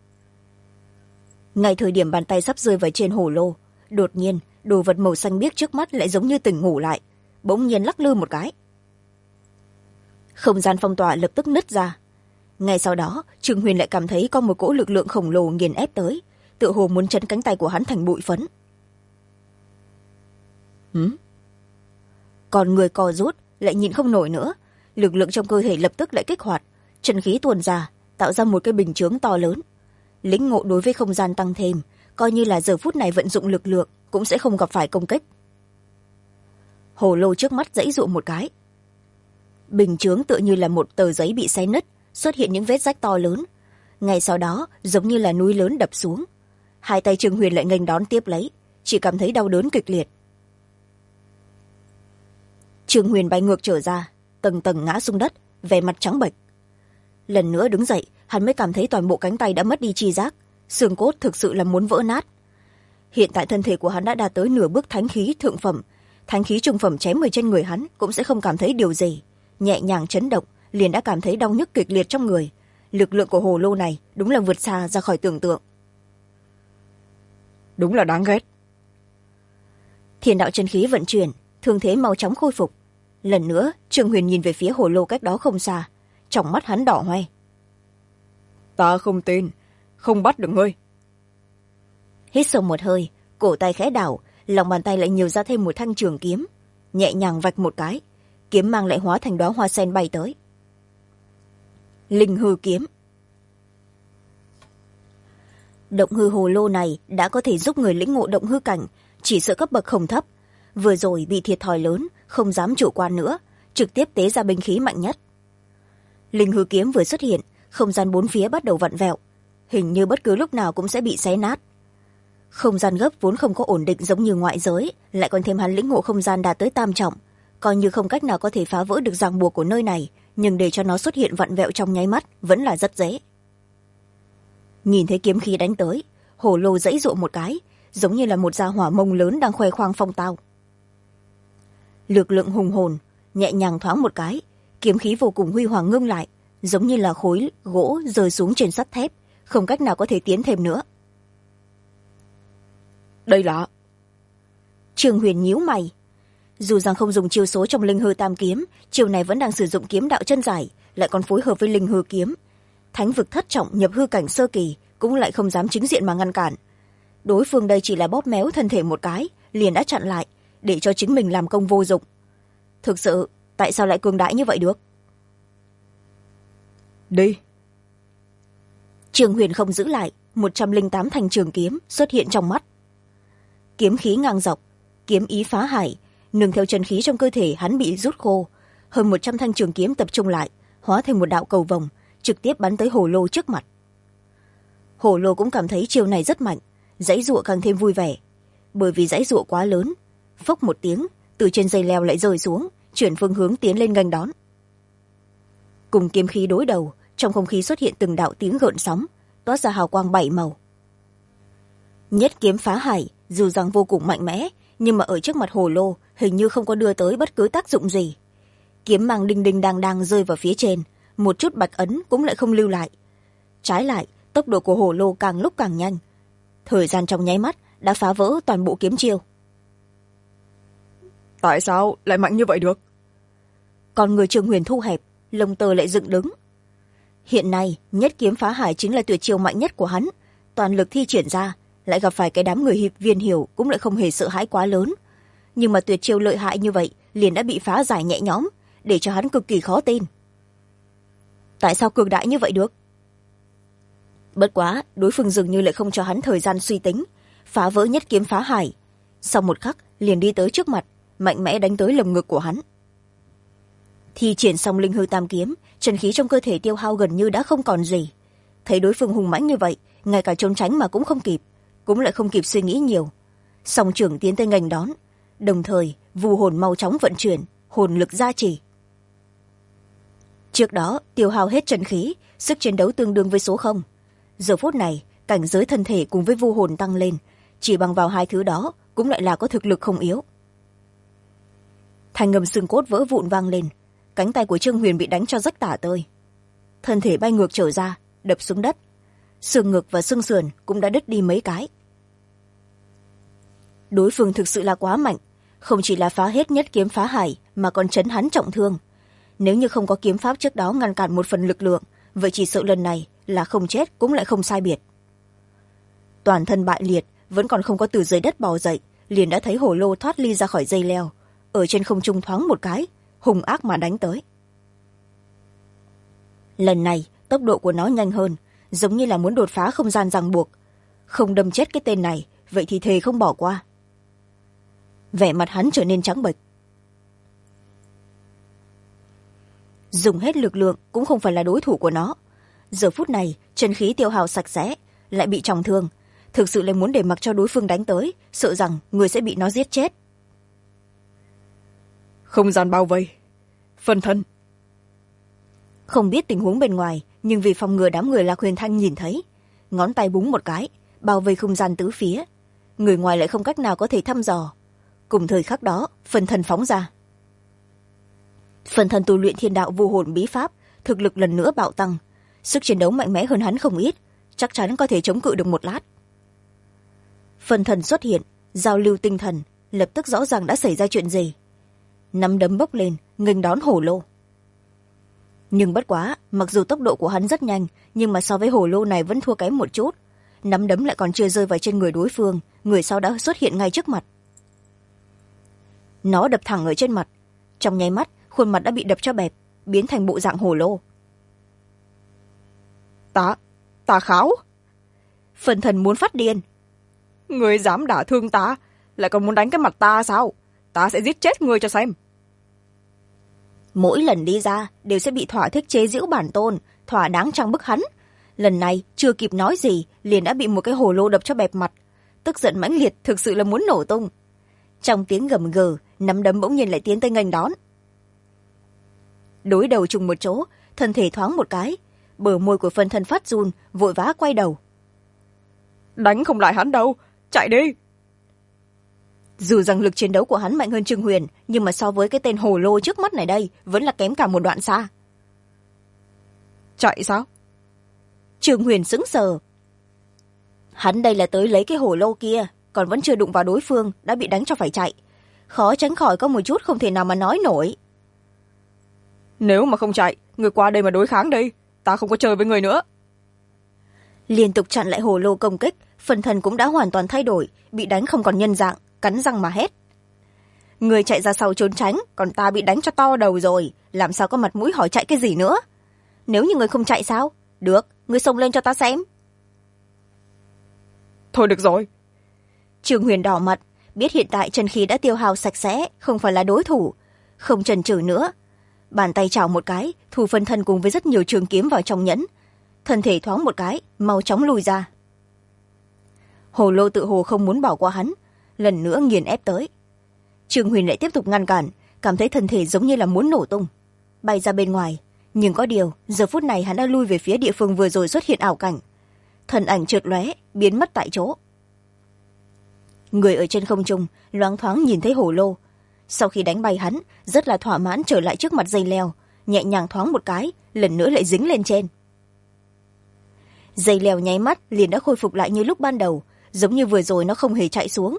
Ngay thời điểm bàn tay sắp rơi vào trên hồ lô, đột nhiên đồ vật màu xanh biếc trước mắt lại giống như tỉnh ngủ lại, bỗng nhiên lắc lư một cái. Không gian phong tỏa lập tức nứt ra. Ngay sau đó, Trương Huyền lại cảm thấy có một cỗ lực lượng khổng lồ nghiền ép tới, tựa hồ muốn chấn cánh tay của hắn thành bụi phấn. Còn người co rút lại nhịn không nổi nữa, lực lượng trong cơ thể lập tức lại kích hoạt, chân khí tuôn ra, tạo ra một cái bình chướng to lớn. Lĩnh ngộ đối với không gian tăng thêm, coi như là giờ phút này vận dụng lực lượng cũng sẽ không gặp phải công kích. Hồ lô trước mắt giãy giụa một cái. Bình chướng tựa như là một tờ giấy bị xé nứt, xuất hiện những vết rách to lớn. Ngay sau đó, giống như là núi lớn đập xuống. Hai tay Trương Huyền lại nghênh đón tiếp lấy, chỉ cảm thấy đau đớn kịch liệt. Trương Huyền bay ngược trở ra, tầng tầng ngã xuống đất, vẻ mặt trắng bệch. Lần nữa đứng dậy, hắn mới cảm thấy toàn bộ cánh tay đã mất đi tri giác, xương cốt thực sự là muốn vỡ nát. Hiện tại thân thể của hắn đã đạt tới nửa bước thánh khí thượng phẩm, thánh khí trung phẩm chém ở trên người hắn cũng sẽ không cảm thấy điều gì. Nhẹ nhàng chấn động, liền đã cảm thấy đau nhức kịch liệt trong người. Lực lượng của hồ lô này đúng là vượt xa ra khỏi tưởng tượng. Đúng là đáng ghét. Thiên đạo chân khí vận chuyển, thương thế mau chóng khôi phục. Lần nữa, Trương Huyền nhìn về phía hồ lô cách đó không xa, trong mắt hắn đỏ hoe. Ta không tin không bắt được ngươi. Hít sâu một hơi, cổ tay khẽ đảo, lòng bàn tay lại nhiều ra thêm một thanh trường kiếm, nhẹ nhàng vạch một cái, kiếm mang lại hóa thành đóa hoa sen bay tới. Linh hư kiếm. Động hư hồ lô này đã có thể giúp người lĩnh ngộ động hư cảnh, chỉ sợ cấp bậc không thấp, vừa rồi bị thiệt thòi lớn, không dám chủ quan nữa, trực tiếp tế ra binh khí mạnh nhất. Linh hư kiếm vừa xuất hiện, không gian bốn phía bắt đầu vặn vẹo, hình như bất cứ lúc nào cũng sẽ bị xé nát. Không gian gấp vốn không có ổn định giống như ngoại giới, lại còn thêm hắn lĩnh ngộ không gian đạt tới tam trọng, coi như không cách nào có thể phá vỡ được ràng buộc của nơi này, nhưng để cho nó xuất hiện vặn vẹo trong nháy mắt vẫn là rất dễ. Nhìn thấy kiếm khí đánh tới, hồ lô giãy giụa một cái, giống như là một gia hỏa mông lớn đang khoe khoang phong tao. Lực lượng hùng hồn, nhẹ nhàng thoáng một cái, kiếm khí vô cùng huy hoàng ngưng lại, giống như là khối gỗ rơi xuống trên sắt thép, không cách nào có thể tiến thêm nữa. Đây là... Trương Huyền nhíu mày. Dù rằng không dùng chiêu số trong linh hư tam kiếm, chiêu này vẫn đang sử dụng kiếm đạo chân giải, lại còn phối hợp với linh hư kiếm. Thánh vực thất trọng nhập hư cảnh sơ kỳ cũng lại không dám chính diện mà ngăn cản. Đối phương đây chỉ là bóp méo thân thể một cái, liền đã chặn lại, để cho chính mình làm công vô dụng. Thực sự, tại sao lại cường đại như vậy được? Đi. Trương Huyền không giữ lại, 108 thanh trường kiếm xuất hiện trong mắt. Kiếm khí ngang dọc, kiếm ý phá hải, nương theo chân khí trong cơ thể hắn bị rút khô, hơn 100 thanh trường kiếm tập trung lại, hóa thành một đạo cầu vồng, trực tiếp bắn tới hồ lô trước mặt. Hồ lô cũng cảm thấy chiêu này rất mạnh, giãy giụa càng thêm vui vẻ, bởi vì giãy giụa quá lớn, phốc một tiếng, từ trên dây leo lại rơi xuống, chuyển phương hướng tiến lên nghênh đón. Cùng kiếm khí đối đầu, trong không khí xuất hiện từng đạo tiếng gợn sóng, toát ra hào quang 7 màu. Nhất kiếm phá hải dù rằng vô cùng mạnh mẽ, nhưng mà ở trước mặt hồ lô hình như không có đưa tới bất cứ tác dụng gì. Kiếm mang đinh đinh đang đang rơi vào phía trên, một chút bạch ấn cũng lại không lưu lại. Trái lại, tốc độ của hồ lô càng lúc càng nhanh, thời gian trong nháy mắt đã phá vỡ toàn bộ kiếm chiêu. Tại sao lại mạnh như vậy được? Còn người Trương Huyền thu hẹp, lông tơ lại dựng đứng. Hiện nay nhất kiếm phá hải chính là tuyệt chiêu mạnh nhất của hắn, toàn lực thi triển ra, lại gặp phải cái đám người hiệp viên hiểu cũng lại không hề sợ hãi quá lớn, nhưng mà tuyệt chiêu lợi hại như vậy liền đã bị phá giải nhẹ nhõm, để cho hắn cực kỳ khó tin. Tại sao cường đại như vậy được? Bất quá đối phương dường như lại không cho hắn thời gian suy tính, phá vỡ nhất kiếm phá hải, sau một khắc liền đi tới trước mặt, mạnh mẽ đánh tới lồng ngực của hắn. Thi triển xong linh hư tam kiếm, chân khí trong cơ thể tiêu hao gần như đã không còn gì. Thấy đối phương hùng mãnh như vậy, ngay cả trốn tránh mà cũng không kịp, cũng lại không kịp suy nghĩ nhiều, song trưởng tiến tới nghênh đón, đồng thời vù hồn mau chóng vận chuyển, hồn lực gia trì. Trước đó tiêu hao hết chân khí, sức chiến đấu tương đương với số 0. Giờ phút này cảnh giới thân thể cùng với vu hồn tăng lên, chỉ bằng vào hai thứ đó cũng lại là có thực lực không yếu. Thanh ngầm xương cốt vỡ vụn vang lên, cánh tay của Trương Huyền bị đánh cho rách tả tơi, thân thể bay ngược trở ra, đập xuống đất, xương ngực và xương sườn cũng đã đứt đi mấy cái. Đối phương thực sự là quá mạnh, không chỉ là phá hết nhất kiếm phá hải mà còn chấn hắn trọng thương. Nếu như không có kiếm pháp trước đó ngăn cản một phần lực lượng, vậy chỉ sợ lần này là không chết cũng lại không sai biệt. Toàn thân bại liệt, vẫn còn không có từ dưới đất bò dậy, liền đã thấy hổ lô thoát ly ra khỏi dây leo, ở trên không trung thoáng một cái, hung ác mà đánh tới. Lần này tốc độ của nó nhanh hơn, giống như là muốn đột phá không gian ràng buộc, không đâm chết cái tên này vậy thì thề không bỏ qua. Vẻ mặt hắn trở nên trắng bệch, dùng hết lực lượng cũng không phải là đối thủ của nó. Giờ phút này chân khí tiêu hao sạch sẽ, lại bị trọng thương, thực sự lại muốn để mặc cho đối phương đánh tới, sợ rằng người sẽ bị nó giết chết. Không gian bao vây, phân thân. Không biết tình huống bên ngoài, nhưng vì phòng ngừa đám người Lạc Huyền Thanh nhìn thấy, ngón tay búng một cái, bao vây không gian tứ phía, người ngoài lại không cách nào có thể thăm dò. Cùng thời khắc đó, phân thân phóng ra. Phân thân tu luyện thiên đạo vô hồn bí pháp, thực lực lần nữa bạo tăng, sức chiến đấu mạnh mẽ hơn hắn không ít, chắc chắn có thể chống cự được một lát. Phân thân xuất hiện, giao lưu tinh thần, lập tức rõ ràng đã xảy ra chuyện gì. Nắm đấm bốc lên, nghênh đón hổ lô. Nhưng bất quá, mặc dù tốc độ của hắn rất nhanh, nhưng mà so với hồ lô này vẫn thua kém một chút. Nắm đấm lại còn chưa rơi vào trên người đối phương, người sau đã xuất hiện ngay trước mặt. Nó đập thẳng ở trên mặt. Trong nháy mắt, khuôn mặt đã bị đập cho bẹp, biến thành bộ dạng hồ lô. Ta kháo. Phần thần muốn phát điên. Người dám đả thương ta, lại còn muốn đánh cái mặt ta sao? Ta sẽ giết chết người cho xem. Mỗi lần đi ra đều sẽ bị thỏa thích chế giễu bản tôn, thỏa đáng trang bức hắn. Lần này chưa kịp nói gì liền đã bị một cái hồ lô đập cho bẹp mặt. Tức giận mãnh liệt, thực sự là muốn nổ tung. Trong tiếng gầm gừ, nắm đấm bỗng nhiên lại tiến tới nghênh đón. Đối đầu chung một chỗ, thân thể thoáng một cái, bờ môi của phân thân phát run, vội vã quay đầu. Đánh không lại hắn đâu, chạy đi. Dù rằng lực chiến đấu của hắn mạnh hơn Trương Huyền, nhưng mà so với cái tên hồ lô trước mắt này đây vẫn là kém cả một đoạn xa. Chạy sao? Trương Huyền sững sờ. Hắn đây là tới lấy cái hồ lô kia, còn vẫn chưa đụng vào đối phương đã bị đánh cho phải chạy. Khó tránh khỏi có một chút không thể nào mà nói nổi. Nếu mà không chạy, người qua đây mà đối kháng đi, ta không có chơi với người nữa. Liên tục chặn lại hồ lô công kích, phần thần cũng đã hoàn toàn thay đổi, bị đánh không còn nhân dạng, cắn răng mà hét. Người chạy ra sau trốn tránh, còn ta bị đánh cho to đầu rồi, làm sao có mặt mũi hỏi chạy cái gì nữa. Nếu như người không chạy sao? Được, người xông lên cho ta xem. Thôi được rồi. Trương Huyền đỏ mặt, biết hiện tại chân khí đã tiêu hao sạch sẽ, không phải là đối thủ. Không chần chừ nữa. Bàn tay chảo một cái, thu phân thân cùng với rất nhiều trường kiếm vào trong nhẫn. Thân thể thoáng một cái, mau chóng lùi ra. Hồ lô tự hồ không muốn bỏ qua hắn, lần nữa nghiền ép tới. Trương Huyền lại tiếp tục ngăn cản, cảm thấy thân thể giống như là muốn nổ tung, bay ra bên ngoài. Nhưng có điều, giờ phút này hắn đã lui về phía địa phương vừa rồi xuất hiện ảo cảnh. Thân ảnh trượt lóe, biến mất tại chỗ. Người ở trên không trung loáng thoáng nhìn thấy hồ lô. Sau khi đánh bay hắn, rất là thỏa mãn trở lại trước mặt dây leo, nhẹ nhàng thoáng một cái, lần nữa lại dính lên trên. Dây leo nháy mắt liền đã khôi phục lại như lúc ban đầu, giống như vừa rồi nó không hề chạy xuống.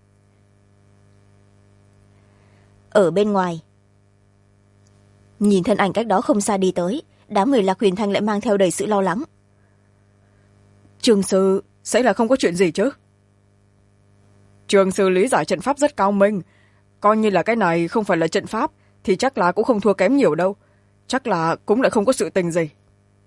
Ở bên ngoài, nhìn thân ảnh cách đó không xa đi tới, đám người Lạc Huyền Thanh lại mang theo đầy sự lo lắng. Trường sư sẽ là không có chuyện gì chứ? Trường sư lý giải trận pháp rất cao minh, coi như là cái này không phải là trận pháp thì chắc là cũng không thua kém nhiều đâu, chắc là cũng lại không có sự tình gì.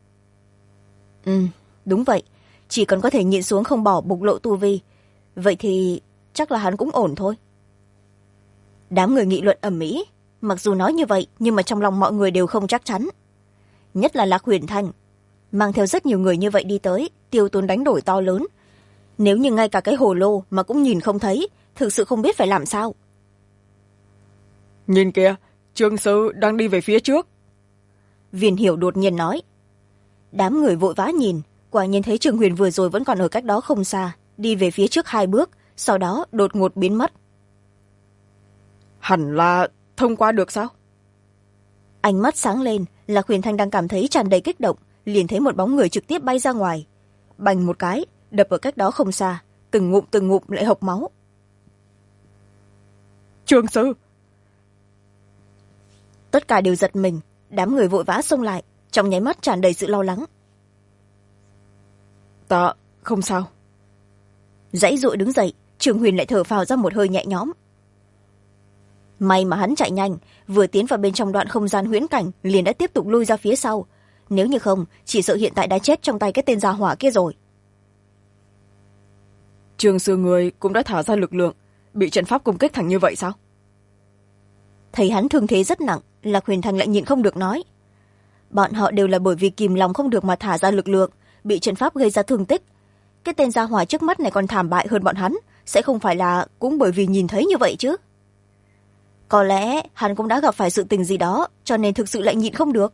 Đúng vậy, chỉ cần có thể nhịn xuống không bỏ bộc lộ tu vi, vậy thì chắc là hắn cũng ổn thôi. Đám người nghị luận ầm ĩ, mặc dù nói như vậy nhưng mà trong lòng mọi người đều không chắc chắn. Nhất là Lạc Huyền Thanh, mang theo rất nhiều người như vậy đi tới, tiêu tốn đánh đổi to lớn. Nếu như ngay cả cái hồ lô mà cũng nhìn không thấy, thực sự không biết phải làm sao. Nhìn kìa, Trương sư đang đi về phía trước. Viên Hiểu đột nhiên nói. Đám người vội vã nhìn, quả nhiên thấy Trương Huyền vừa rồi vẫn còn ở cách đó không xa, đi về phía trước 2 bước, sau đó đột ngột biến mất. Hẳn là thông qua được sao? Ánh mắt sáng lên, Lạc Huyền Thanh đang cảm thấy tràn đầy kích động, liền thấy một bóng người trực tiếp bay ra ngoài. Bành một cái, đập ở cách đó không xa, từng ngụm lại hộc máu. Trương sư! Tất cả đều giật mình, đám người vội vã xông lại, trong nháy mắt tràn đầy sự lo lắng. Ta không sao. Dãy dụa đứng dậy, Trương Huyền lại thở phào ra một hơi nhẹ nhõm. May mà hắn chạy nhanh, vừa tiến vào bên trong đoạn không gian huyễn cảnh liền đã tiếp tục lui ra phía sau. Nếu như không, chỉ sợ hiện tại đã chết trong tay cái tên gia hỏa kia rồi. Trương sư người cũng đã thả ra lực lượng, bị trận pháp công kích thành như vậy sao? Thấy hắn thương thế rất nặng, Lạc Huyền Thanh lại nhịn không được nói. Bọn họ đều là bởi vì kìm lòng không được mà thả ra lực lượng, bị trận pháp gây ra thương tích. Cái tên gia hỏa trước mắt này còn thảm bại hơn bọn hắn, sẽ không phải là cũng bởi vì nhìn thấy như vậy chứ? Có lẽ hắn cũng đã gặp phải sự tình gì đó, cho nên thực sự lại nhịn không được.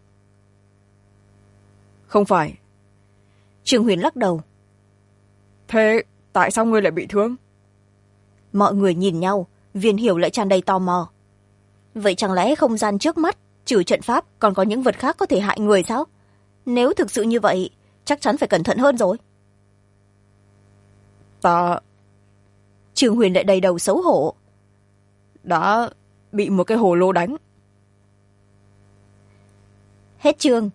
Không phải. Trương Huyền lắc đầu. Thế tại sao ngươi lại bị thương? Mọi người nhìn nhau, Viên Hiểu lại tràn đầy tò mò. Vậy chẳng lẽ không gian trước mắt, trừ trận pháp còn có những vật khác có thể hại người sao? Nếu thực sự như vậy, chắc chắn phải cẩn thận hơn rồi. Trương Huyền lại đầy đầu xấu hổ. Đã bị một cái hồ lô đánh. Hết chương.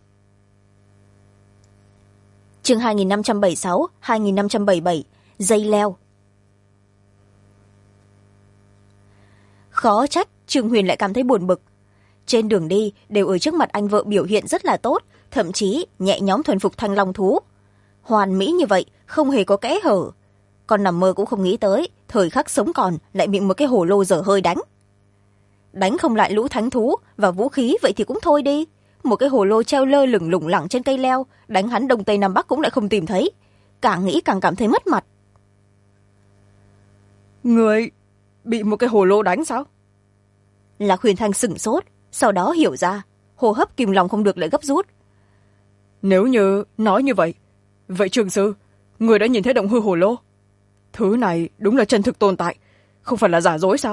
Chương 2576, 2577, dây leo. Khó trách Trương Huyền lại cảm thấy buồn bực. Trên đường đi đều ở trước mặt anh vợ biểu hiện rất là tốt, thậm chí nhẹ nhõm thuần phục thanh long thú. Hoàn mỹ như vậy, không hề có kẽ hở. Còn nằm mơ cũng không nghĩ tới, thời khắc sống còn lại bị một cái hồ lô dở hơi đánh. Đánh không lại lũ thánh thú và vũ khí vậy thì cũng thôi đi. Một cái hồ lô treo lơ lửng lủng lẳng trên cây leo, đánh hắn đông tây nam bắc cũng lại không tìm thấy. Càng nghĩ càng cảm thấy mất mặt. Người bị một cái hồ lô đánh sao? Lạc Huyền Thanh sửng sốt, sau đó hiểu ra, hô hấp kìm lòng không được lại gấp rút. Nếu như nói như vậy, vậy trường sư, người đã nhìn thấy động hư hồ lô? Thứ này đúng là chân thực tồn tại, không phải là giả dối sao?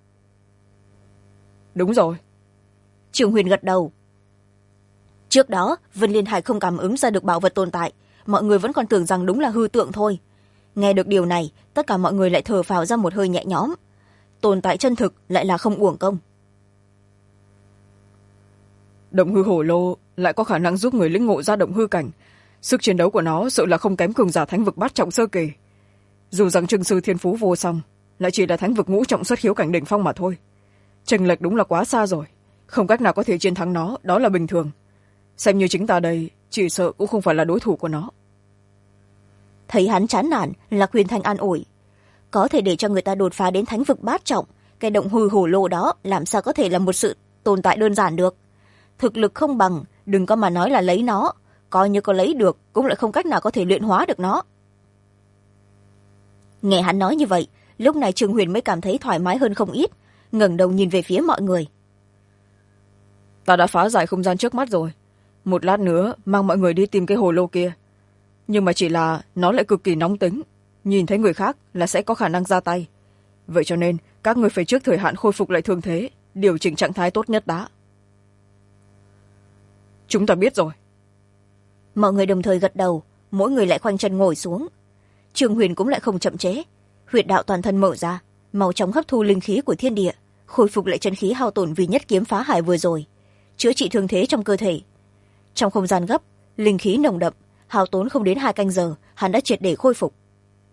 Đúng rồi. Trường Huyền gật đầu. Trước đó Vân Liên Hải không cảm ứng ra được bảo vật tồn tại, mọi người vẫn còn tưởng rằng đúng là hư tượng thôi. Nghe được điều này, tất cả mọi người lại thở phào ra một hơi nhẹ nhõm. Tồn tại chân thực lại là không uổng công. Động hư hổ lô lại có khả năng giúp người lĩnh ngộ ra động hư cảnh. Sức chiến đấu của nó sợ là không kém cường giả thánh vực bát trọng sơ kỳ. Dù rằng trương sư thiên phú vô song, lại chỉ là thánh vực ngũ trọng xuất khiếu cảnh đỉnh phong mà thôi. Chênh lệch đúng là quá xa rồi, không cách nào có thể chiến thắng nó, đó là bình thường. Xem như chính ta đây, chỉ sợ cũng không phải là đối thủ của nó. Thấy hắn chán nản, Lạc Huyền Thanh an ủi. Có thể để cho người ta đột phá đến thánh vực bát trọng, cái động hư hổ lô đó làm sao có thể là một sự tồn tại đơn giản được. Thực lực không bằng, đừng có mà nói là lấy nó, coi như có lấy được cũng lại không cách nào có thể luyện hóa được nó. Nghe hắn nói như vậy, lúc này Trương Huyền mới cảm thấy thoải mái hơn không ít, ngẩng đầu nhìn về phía mọi người. Ta đã phá giải không gian trước mắt rồi, một lát nữa mang mọi người đi tìm cái hồ lô kia. Nhưng mà chỉ là nó lại cực kỳ nóng tính, nhìn thấy người khác là sẽ có khả năng ra tay. Vậy cho nên các người phải trước thời hạn khôi phục lại thương thế, điều chỉnh trạng thái tốt nhất đã. Chúng ta biết rồi. Mọi người đồng thời gật đầu, mỗi người lại khoanh chân ngồi xuống. Trương Huyền cũng lại không chậm chế, huyệt đạo toàn thân mở ra, mau chóng hấp thu linh khí của thiên địa, khôi phục lại chân khí hao tổn vì nhất kiếm phá hải vừa rồi, chữa trị thương thế trong cơ thể. Trong không gian gấp, linh khí nồng đậm, hao tốn không đến 2 canh giờ, hắn đã triệt để khôi phục.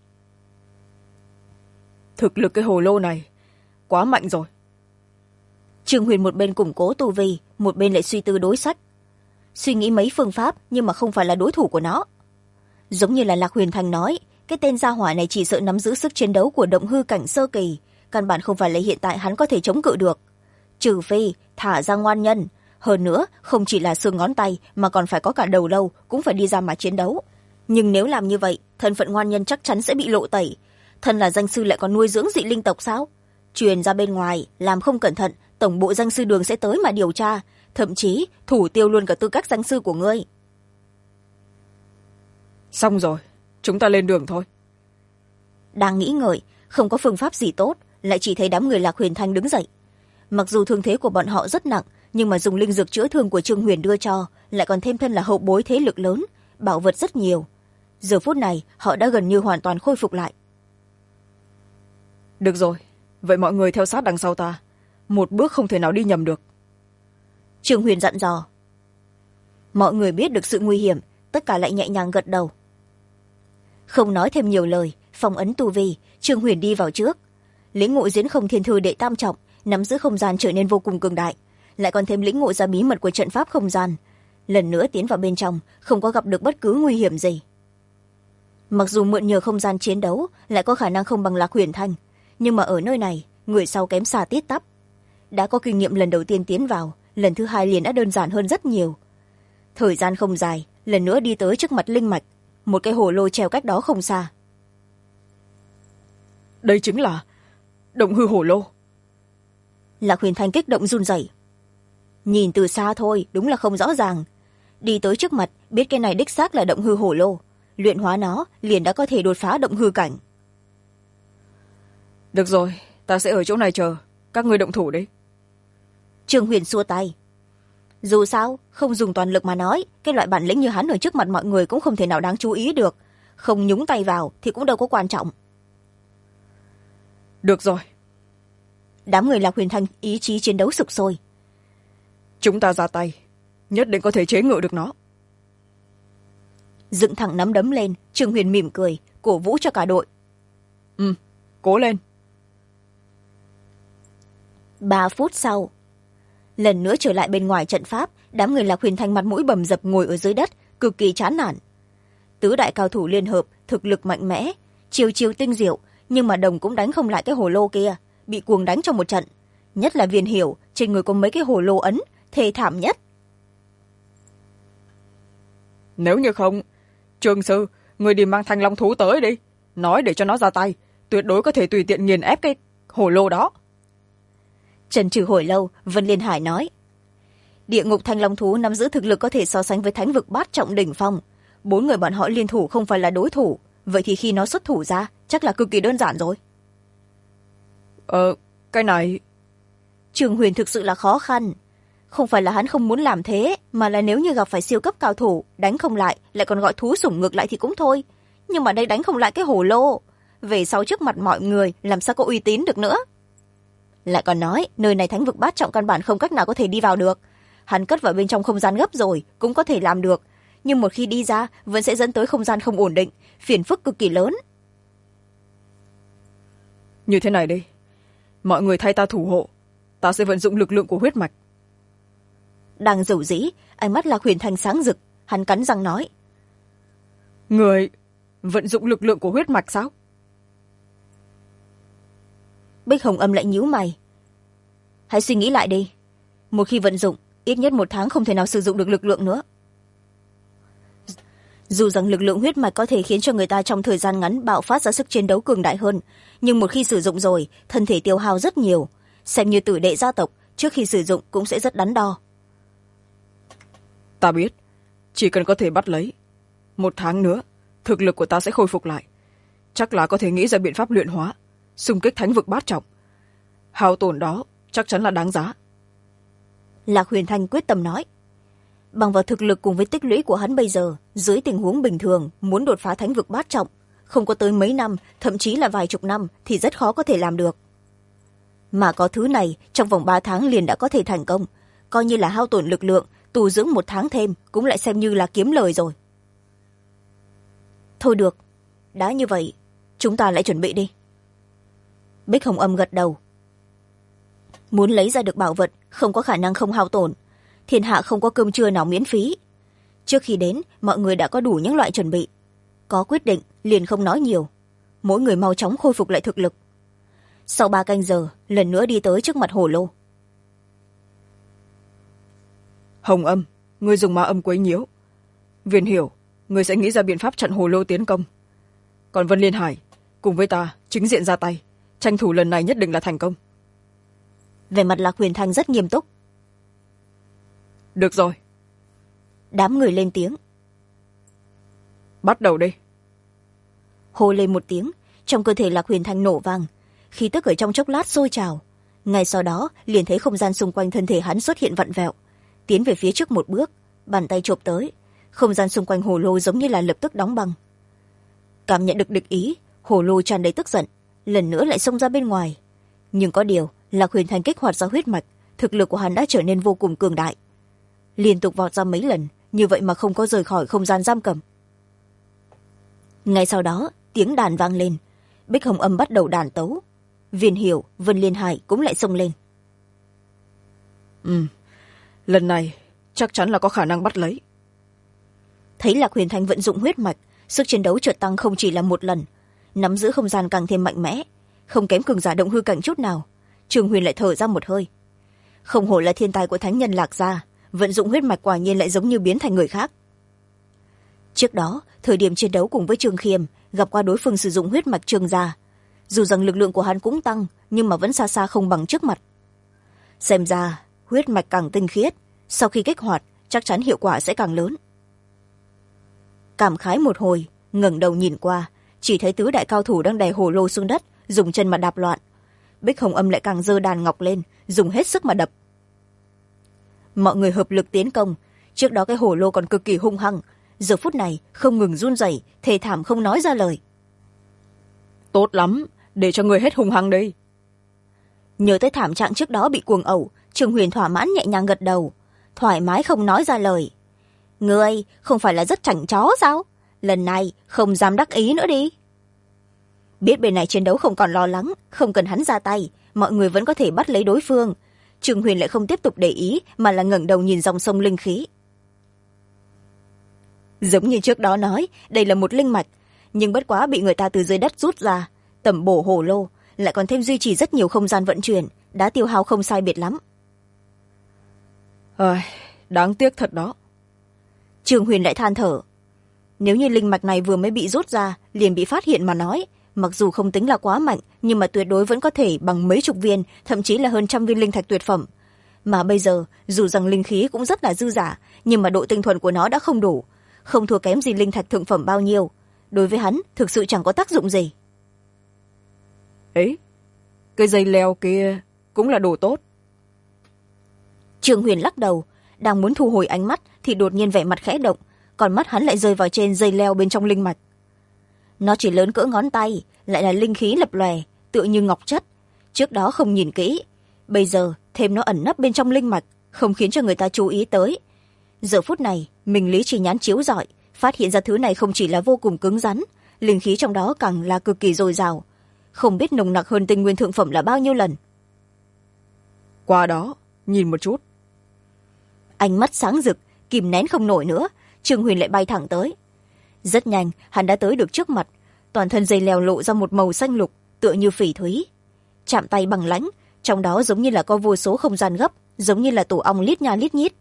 Thực lực cái hồ lô này quá mạnh rồi. Trương Huyền một bên củng cố tu vi, một bên lại suy tư đối sách. Suy nghĩ mấy phương pháp nhưng mà không phải là đối thủ của nó. Giống như là Lạc Huyền Thành nói, cái tên gia hỏa này chỉ sợ nắm giữ sức chiến đấu của động hư cảnh sơ kỳ, căn bản không phải là hiện tại hắn có thể chống cự được. Trừ phi thả ra ngoan nhân, hơn nữa không chỉ là xương ngón tay mà còn phải có cả đầu lâu, cũng phải đi ra mà chiến đấu. Nhưng nếu làm như vậy, thân phận ngoan nhân chắc chắn sẽ bị lộ tẩy. Thân là danh sư lại còn nuôi dưỡng dị linh tộc sao? Truyền ra bên ngoài, làm không cẩn thận, tổng bộ danh sư đường sẽ tới mà điều tra, thậm chí thủ tiêu luôn cả tư cách danh sư của ngươi. Xong rồi, chúng ta lên đường thôi. Đang nghĩ ngợi, không có phương pháp gì tốt, lại chỉ thấy đám người Lạc Huyền Thanh đứng dậy. Mặc dù thương thế của bọn họ rất nặng, nhưng mà dùng linh dược chữa thương của Trương Huyền đưa cho, lại còn thêm thân là hậu bối thế lực lớn, bảo vật rất nhiều. Giờ phút này họ đã gần như hoàn toàn khôi phục lại. Được rồi, vậy mọi người theo sát đằng sau ta, một bước không thể nào đi nhầm được. Trương Huyền dặn dò. Mọi người biết được sự nguy hiểm, tất cả lại nhẹ nhàng gật đầu. Không nói thêm nhiều lời, phong ấn tu vi, Trương Huyền đi vào trước. Lĩnh ngộ diễn không thiên thư đệ tam trọng, nắm giữ không gian trở nên vô cùng cường đại, lại còn thêm lĩnh ngộ ra bí mật của trận pháp không gian. Lần nữa tiến vào bên trong, không có gặp được bất cứ nguy hiểm gì. Mặc dù mượn nhờ không gian chiến đấu lại có khả năng không bằng Lạc Huyền Thanh, nhưng mà ở nơi này người sau kém xa tít tắp. Đã có kinh nghiệm lần đầu tiên tiến vào, lần thứ hai liền đã đơn giản hơn rất nhiều. Thời gian không dài, lần nữa đi tới trước mặt linh mạch, một cái hồ lô treo cách đó không xa. Đây chính là động hư hồ lô. Lạc Huyền Thanh kích động run rẩy. Nhìn từ xa thôi đúng là không rõ ràng, đi tới trước mặt biết cái này đích xác là động hư hồ lô, luyện hóa nó liền đã có thể đột phá động hư cảnh. Được rồi, ta sẽ ở chỗ này chờ, các ngươi động thủ đi. Trương Huyền xua tay. Dù sao không dùng toàn lực mà nói, cái loại bản lĩnh như hắn ở trước mặt mọi người cũng không thể nào đáng chú ý được, không nhúng tay vào thì cũng đâu có quan trọng. Được rồi. Đám người Lạc Huyền Thanh ý chí chiến đấu sục sôi. Chúng ta ra tay, nhất định có thể chế ngự được nó. dựng thẳng nắm đấm lên, Trương Huyền mỉm cười cổ vũ cho cả đội. Cố lên. 3 phút sau, lần nữa trở lại bên ngoài trận pháp, đám người Lạc Huyền Thanh mặt mũi bầm dập ngồi ở dưới đất, cực kỳ chán nản. Tứ đại cao thủ liên hợp, thực lực mạnh mẽ, chiêu chiêu tinh diệu, nhưng mà đồng cũng đánh không lại cái hồ lô kia, bị cuồng đánh trong một trận. Nhất là Viên Hiểu, trên người có mấy cái hồ lô ấn, thê thảm nhất. Nếu như không, Trương sư, người đi mang Thanh Long thú tới đi, nói để cho nó ra tay, tuyệt đối có thể tùy tiện nghiền ép cái hồ lô đó. Trần trừ hồi lâu, Vân Liên Hải nói, địa ngục Thanh Long thú nắm giữ thực lực có thể so sánh với thánh vực bát trọng đỉnh phong, 4 người bọn họ liên thủ không phải là đối thủ, vậy thì khi nó xuất thủ ra chắc là cực kỳ đơn giản rồi. Cái này... Trường Huyền thực sự là khó khăn, không phải là hắn không muốn làm thế, mà là nếu như gặp phải siêu cấp cao thủ đánh không lại, lại còn gọi thú sủng ngược lại thì cũng thôi, nhưng mà đây đánh không lại cái hồ lô, về sau trước mặt mọi người làm sao có uy tín được nữa. Lại còn nói nơi này thánh vực bát trọng căn bản không cách nào có thể đi vào được, hắn cất vào bên trong không gian gấp rồi cũng có thể làm được, nhưng một khi đi ra vẫn sẽ dẫn tới không gian không ổn định, phiền phức cực kỳ lớn. Như thế này đi, mọi người thay ta thủ hộ, ta sẽ vận dụng lực lượng của huyết mạch. Đang dầu dĩ, ánh mắt Lạc Huyền Thanh sáng rực, hắn cắn răng nói, người vận dụng lực lượng của huyết mạch sao? Bích Hồng Âm lại nhíu mày, hãy suy nghĩ lại đi, một khi vận dụng ít nhất 1 tháng không thể nào sử dụng được lực lượng nữa. Dù rằng lực lượng huyết mạch có thể khiến cho người ta trong thời gian ngắn bạo phát ra sức chiến đấu cường đại hơn, nhưng một khi sử dụng rồi thân thể tiêu hao rất nhiều, xem như tử đệ gia tộc trước khi sử dụng cũng sẽ rất đắn đo. Ta biết, chỉ cần có thể bắt lấy 1 tháng nữa thực lực của ta sẽ khôi phục lại, chắc là có thể nghĩ ra biện pháp luyện hóa xung kích thánh vực bát trọng, hao tổn đó chắc chắn là đáng giá. Lạc Huyền Thanh quyết tâm nói, bằng vào thực lực cùng với tích lũy của hắn bây giờ, dưới tình huống bình thường muốn đột phá thánh vực bát trọng không có tới mấy năm, thậm chí là vài chục năm thì rất khó có thể làm được, mà có thứ này trong vòng 3 tháng liền đã có thể thành công, coi như là hao tổn lực lượng tu dưỡng 1 tháng thêm cũng lại xem như là kiếm lời rồi. Thôi được, đã như vậy chúng ta lại chuẩn bị đi. Bích Hồng Âm gật đầu, muốn lấy ra được bảo vật không có khả năng không hao tổn, thiên hạ không có cơm trưa nào miễn phí. Trước khi đến mọi người đã có đủ những loại chuẩn bị, có quyết định liền không nói nhiều, mỗi người mau chóng khôi phục lại thực lực. Sau 3 canh giờ lần nữa đi tới trước mặt hồ lô. Hồng Âm, ngươi dùng ma âm quấy nhiễu. Viên Hiểu, ngươi sẽ nghĩ ra biện pháp chặn hồ lô tiến công. Còn Vân Liên Hải cùng với ta chính diện ra tay, tranh thủ lần này nhất định là thành công. Về mặt Lạc Huyền Thanh rất nghiêm túc. Được rồi. Đám người lên tiếng. Bắt đầu đi. Hô lên một tiếng, trong cơ thể Lạc Huyền Thanh nổ vang, khí tức ở trong chốc lát sôi trào. Ngay sau đó liền thấy không gian xung quanh thân thể hắn xuất hiện vặn vẹo, tiến về phía trước một bước, bàn tay chộp tới, không gian xung quanh hồ lô giống như là lập tức đóng băng. Cảm nhận được địch ý, hồ lô tràn đầy tức giận, lần nữa lại xông ra bên ngoài. Nhưng có điều, Lạc Huyền Thanh kích hoạt ra huyết mạch, thực lực của hắn đã trở nên vô cùng cường đại, liên tục vọt ra mấy lần, như vậy mà không có rời khỏi không gian giam cầm. Ngay sau đó tiếng đàn vang lên, Bích Hồng Âm bắt đầu đàn tấu, Viên Hiểu, Vân Liên Hải cũng lại xông lên. Lần này chắc chắn là có khả năng bắt lấy. Thấy Lạc Huyền Thanh vận dụng huyết mạch, sức chiến đấu chợt tăng không chỉ là 1 lần, nắm giữ không gian càng thêm mạnh mẽ, không kém cường giả động hư cảnh chút nào. Trường Huyền lại thở ra một hơi, không hổ là thiên tài của thánh nhân Lạc gia, vận dụng huyết mạch quả nhiên lại giống như biến thành người khác. Trước đó thời điểm chiến đấu cùng với Trường Khiêm, gặp qua đối phương sử dụng huyết mạch Trường gia, dù rằng lực lượng của hắn cũng tăng, nhưng mà vẫn xa xa không bằng trước mặt. Xem ra huyết mạch càng tinh khiết, sau khi kích hoạt chắc chắn hiệu quả sẽ càng lớn. Cảm khái một hồi, ngẩng đầu nhìn qua, chỉ thấy tứ đại cao thủ đang đè hồ lô xuống đất, dùng chân mà đạp loạn. Bích Hồng Âm lại càng giơ đàn ngọc lên, dùng hết sức mà đập. Mọi người hợp lực tiến công, trước đó cái hồ lô còn cực kỳ hung hăng, giờ phút này không ngừng run rẩy, thê thảm không nói ra lời. Tốt lắm, để cho người hết hung hăng đi. Nhớ tới thảm trạng trước đó bị cuồng ẩu, Trường Huyền thỏa mãn nhẹ nhàng gật đầu. thoải mái không nói ra lời. Ngươi không phải là rất chảnh chó sao? Lần này không dám đắc ý nữa đi. Biết bên này chiến đấu không còn lo lắng, không cần hắn ra tay, mọi người vẫn có thể bắt lấy đối phương. Trương Huyền lại không tiếp tục để ý, mà là ngẩng đầu nhìn dòng sông linh khí. Giống như trước đó nói, đây là một linh mạch, nhưng bất quá bị người ta từ dưới đất rút ra, tẩm bổ hồ lô, lại còn thêm duy trì rất nhiều không gian vận chuyển, đã tiêu hao không sai biệt lắm. Đáng tiếc thật đó. Trương Huyền lại than thở. Nếu như linh mạch này vừa mới bị rút ra, liền bị phát hiện mà nói, mặc dù không tính là quá mạnh, nhưng mà tuyệt đối vẫn có thể bằng mấy chục viên, thậm chí là hơn 100 viên linh thạch tuyệt phẩm. Mà bây giờ, dù rằng linh khí cũng rất là dư dả, nhưng mà độ tinh thuần của nó đã không đủ, không thua kém gì linh thạch thượng phẩm bao nhiêu. Đối với hắn, thực sự chẳng có tác dụng gì. Ấy, cái dây leo kia cũng là đồ tốt. Trương Huyền lắc đầu, đang muốn thu hồi ánh mắt thì đột nhiên vẻ mặt khẽ động, còn mắt hắn lại rơi vào trên dây leo bên trong linh mạch. Nó chỉ lớn cỡ ngón tay, lại là linh khí lập lòe, tựa như ngọc chất. Trước đó không nhìn kỹ, bây giờ thêm nó ẩn nấp bên trong linh mạch, không khiến cho người ta chú ý tới. Giờ phút này, mình lý trí nhãn chiếu rọi, phát hiện ra thứ này không chỉ là vô cùng cứng rắn, linh khí trong đó càng là cực kỳ dồi dào, không biết nồng nặc hơn tinh nguyên thượng phẩm là bao nhiêu lần. Qua đó, nhìn một chút. Ánh mắt sáng rực, kìm nén không nổi nữa, Trương Huyền lại bay thẳng tới. Rất nhanh, hắn đã tới được trước mặt, toàn thân dây leo lộ ra một màu xanh lục, tựa như phỉ thúy. Chạm tay bằng lãnh, trong đó giống như là có vô số không gian gấp, giống như là tổ ong lít nha lít nhít.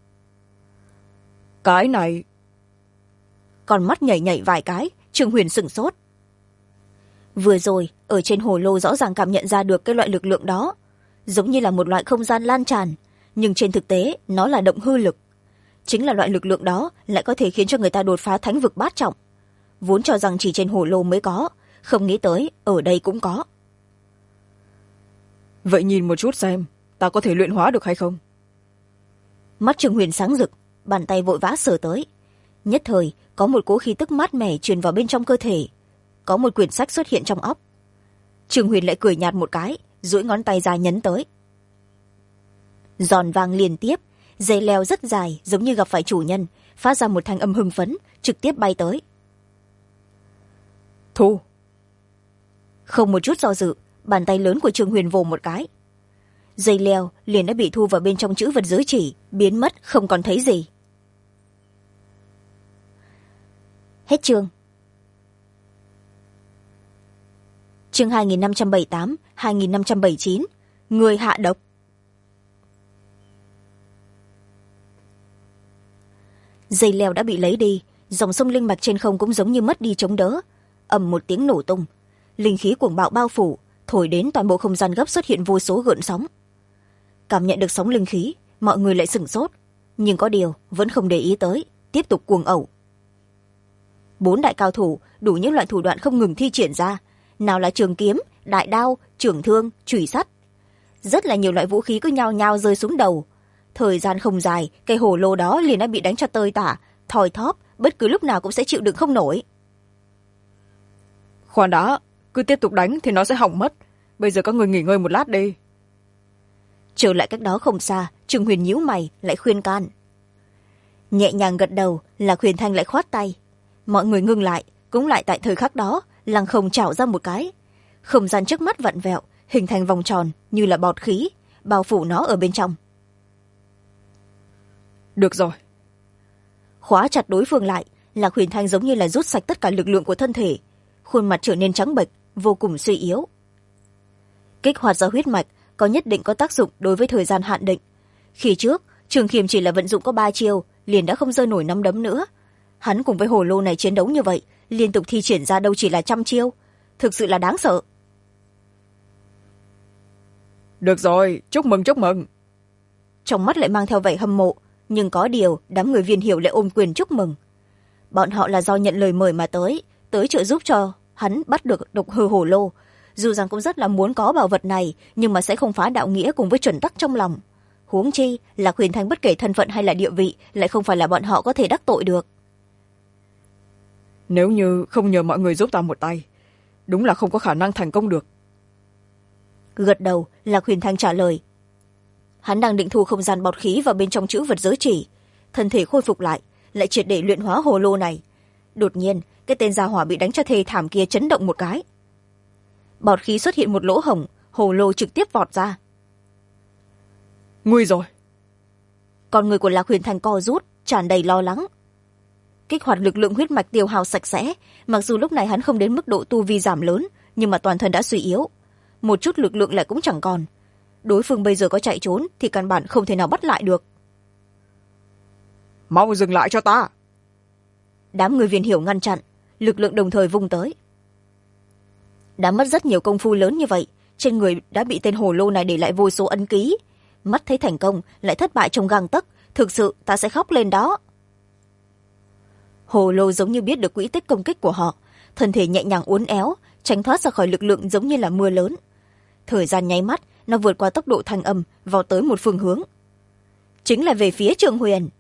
Cái này... Con mắt nhảy nhảy vài cái, Trương Huyền sửng sốt. Vừa rồi, ở trên hồ lô rõ ràng cảm nhận ra được cái loại lực lượng đó, giống như là một loại không gian lan tràn, nhưng trên thực tế, nó là động hư lực. Chính là loại lực lượng đó lại có thể khiến cho người ta đột phá thánh vực bát trọng. Vốn cho rằng chỉ trên hồ lô mới có, không nghĩ tới ở đây cũng có. Vậy nhìn một chút xem, ta có thể luyện hóa được hay không? Mắt Trương Huyền sáng rực, bàn tay vội vã sờ tới. Nhất thời, có một cỗ khí tức mát mẻ truyền vào bên trong cơ thể. Có một quyển sách xuất hiện trong óc. Trương Huyền lại cười nhạt một cái, duỗi ngón tay ra nhấn tới. Giòn vang liên tiếp, dây leo rất dài, giống như gặp phải chủ nhân, phát ra một thanh âm hưng phấn, trực tiếp bay tới. Thu. Không một chút do dự, bàn tay lớn của Trương Huyền vồ một cái. Dây leo liền đã bị thu vào bên trong chữ vật giới chỉ, biến mất không còn thấy gì. Hết chương. Chương 2578, 2579. Người hạ độc. Dây leo đã bị lấy đi, dòng sông linh mạch trên không cũng giống như mất đi chống đỡ. Ầm một tiếng nổ tung, linh khí cuồng bạo bao phủ, thổi đến toàn bộ không gian gấp xuất hiện vô số gợn sóng. Cảm nhận được sóng linh khí, mọi người lại sửng sốt, nhưng có điều vẫn không để ý tới, tiếp tục cuồng ẩu. 4 đại cao thủ đủ những loại thủ đoạn không ngừng thi triển ra, nào là trường kiếm, đại đao, chưởng thương, chùy sắt. Rất là nhiều loại vũ khí cứ nhao nhao rơi xuống đầu. Thời gian không dài, cây hồ lô đó liền đã bị đánh cho tơi tả, thoi thóp, bất cứ lúc nào cũng sẽ chịu đựng không nổi. Khoan đã, cứ tiếp tục đánh thì nó sẽ hỏng mất. Bây giờ các người nghỉ ngơi một lát đi. Trở lại cách đó không xa, Trương Huyền nhíu mày, lại khuyên can. Nhẹ nhàng gật đầu, Lạc Huyền Thanh lại khoát tay. Mọi người ngưng lại, cũng lại tại thời khắc đó, lăng không trào ra một cái. Không gian trước mắt vặn vẹo, hình thành vòng tròn như là bọt khí, bao phủ nó ở bên trong. Được rồi. Khóa chặt đối phương lại, Lạc Huyền Thanh giống như là rút sạch tất cả lực lượng của thân thể, khuôn mặt trở nên trắng bệch, vô cùng suy yếu. Kích hoạt ra huyết mạch có nhất định có tác dụng đối với thời gian hạn định. Khi trước, Trường Khiêm chỉ là vận dụng có 3 chiêu, liền đã không giơ nổi nắm đấm nữa. Hắn cùng với hồ lô này chiến đấu như vậy, liên tục thi triển ra đâu chỉ là 100 chiêu, thực sự là đáng sợ. Được rồi, chúc mừng chúc mừng. Trong mắt lại mang theo vẻ hâm mộ, nhưng có điều đám người Viên Hiểu lại ôm quyền chúc mừng. Bọn họ là do nhận lời mời mà tới trợ giúp cho hắn bắt được độc hư hồ lô. Dù rằng cũng rất là muốn có bảo vật này, nhưng mà sẽ không phá đạo nghĩa cùng với chuẩn tắc trong lòng. Huống chi là Huyền Thanh bất kể thân phận hay là địa vị, lại không phải là bọn họ có thể đắc tội được. Nếu như không nhờ mọi người giúp ta một tay, đúng là không có khả năng thành công được. Gật đầu, Lạc Huyền Thanh trả lời. hắn đang định thu không gian bọt khí vào bên trong chữ vật giới chỉ, thân thể khôi phục lại triệt để luyện hóa hồ lô này. Đột nhiên cái tên gia hỏa bị đánh cho thê thảm kia chấn động một cái, bọt khí xuất hiện một lỗ hổng, hồ lô trực tiếp vọt ra. Nguy rồi. Con người của Lạc Huyền Thành co rút, tràn đầy lo lắng. Kích hoạt lực lượng huyết mạch tiêu hao sạch sẽ, mặc dù lúc này hắn không đến mức độ tu vi giảm lớn, nhưng mà toàn thân đã suy yếu, một chút lực lượng lại cũng chẳng còn. Đối phương bây giờ có chạy trốn thì căn bản không thể nào bắt lại được. Mau dừng lại cho ta. Đám người Viên Hiểu ngăn chặn, lực lượng đồng thời vung tới. Đã mất rất nhiều công phu lớn như vậy, trên người đã bị tên hồ lô này để lại vô số ấn ký. Mắt thấy thành công lại thất bại trong gang tấc, thực sự ta sẽ khóc lên đó. Hồ lô giống như biết được quỹ tích công kích của họ, thân thể nhẹ nhàng uốn éo, tránh thoát ra khỏi lực lượng giống như là mưa lớn. Thời gian nháy mắt, nó vượt qua tốc độ thanh âm vào tới một phương hướng, chính là về phía Trường Huyền.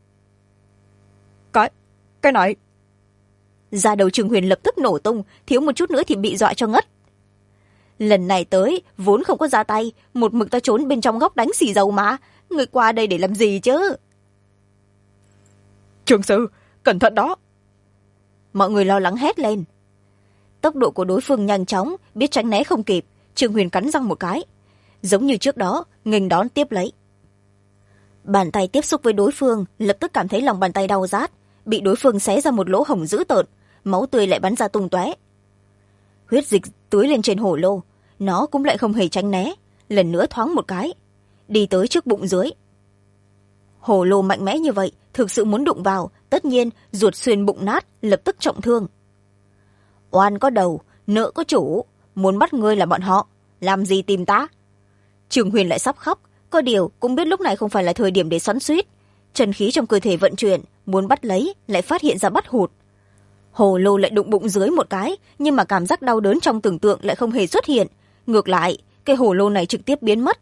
Cái này. Da đầu Trường Huyền lập tức nổ tung, thiếu một chút nữa thì bị dọa cho ngất. Lần này tới vốn không có ra tay, một mực ta trốn bên trong góc đánh xì dầu mà, người qua đây để làm gì chứ? Trường sư, cẩn thận đó. Mọi người lo lắng hét lên. Tốc độ của đối phương nhanh chóng, biết tránh né không kịp, Trường Huyền cắn răng một cái, giống như trước đó nghênh đón tiếp lấy. Bàn tay tiếp xúc với đối phương, lập tức cảm thấy lòng bàn tay đau rát, bị đối phương xé ra một lỗ hổng dữ tợn, máu tươi lại bắn ra tung tóe. Huyết dịch tưới lên trên hồ lô, nó cũng lại không hề tránh né, lần nữa thoáng một cái, đi tới trước bụng dưới. Hồ lô mạnh mẽ như vậy, thực sự muốn đụng vào, tất nhiên ruột xuyên bụng nát, lập tức trọng thương. Oan có đầu, nợ có chủ, muốn bắt ngươi là bọn họ, làm gì tìm ta? Trường Huyền lại sắp khóc, có điều cũng biết lúc này không phải là thời điểm để xoắn xuýt. Chân khí trong cơ thể vận chuyển, muốn bắt lấy lại phát hiện ra bắt hụt. Hồ lô lại đụng bụng dưới một cái, nhưng mà cảm giác đau đớn trong tưởng tượng lại không hề xuất hiện, ngược lại cái hồ lô này trực tiếp biến mất.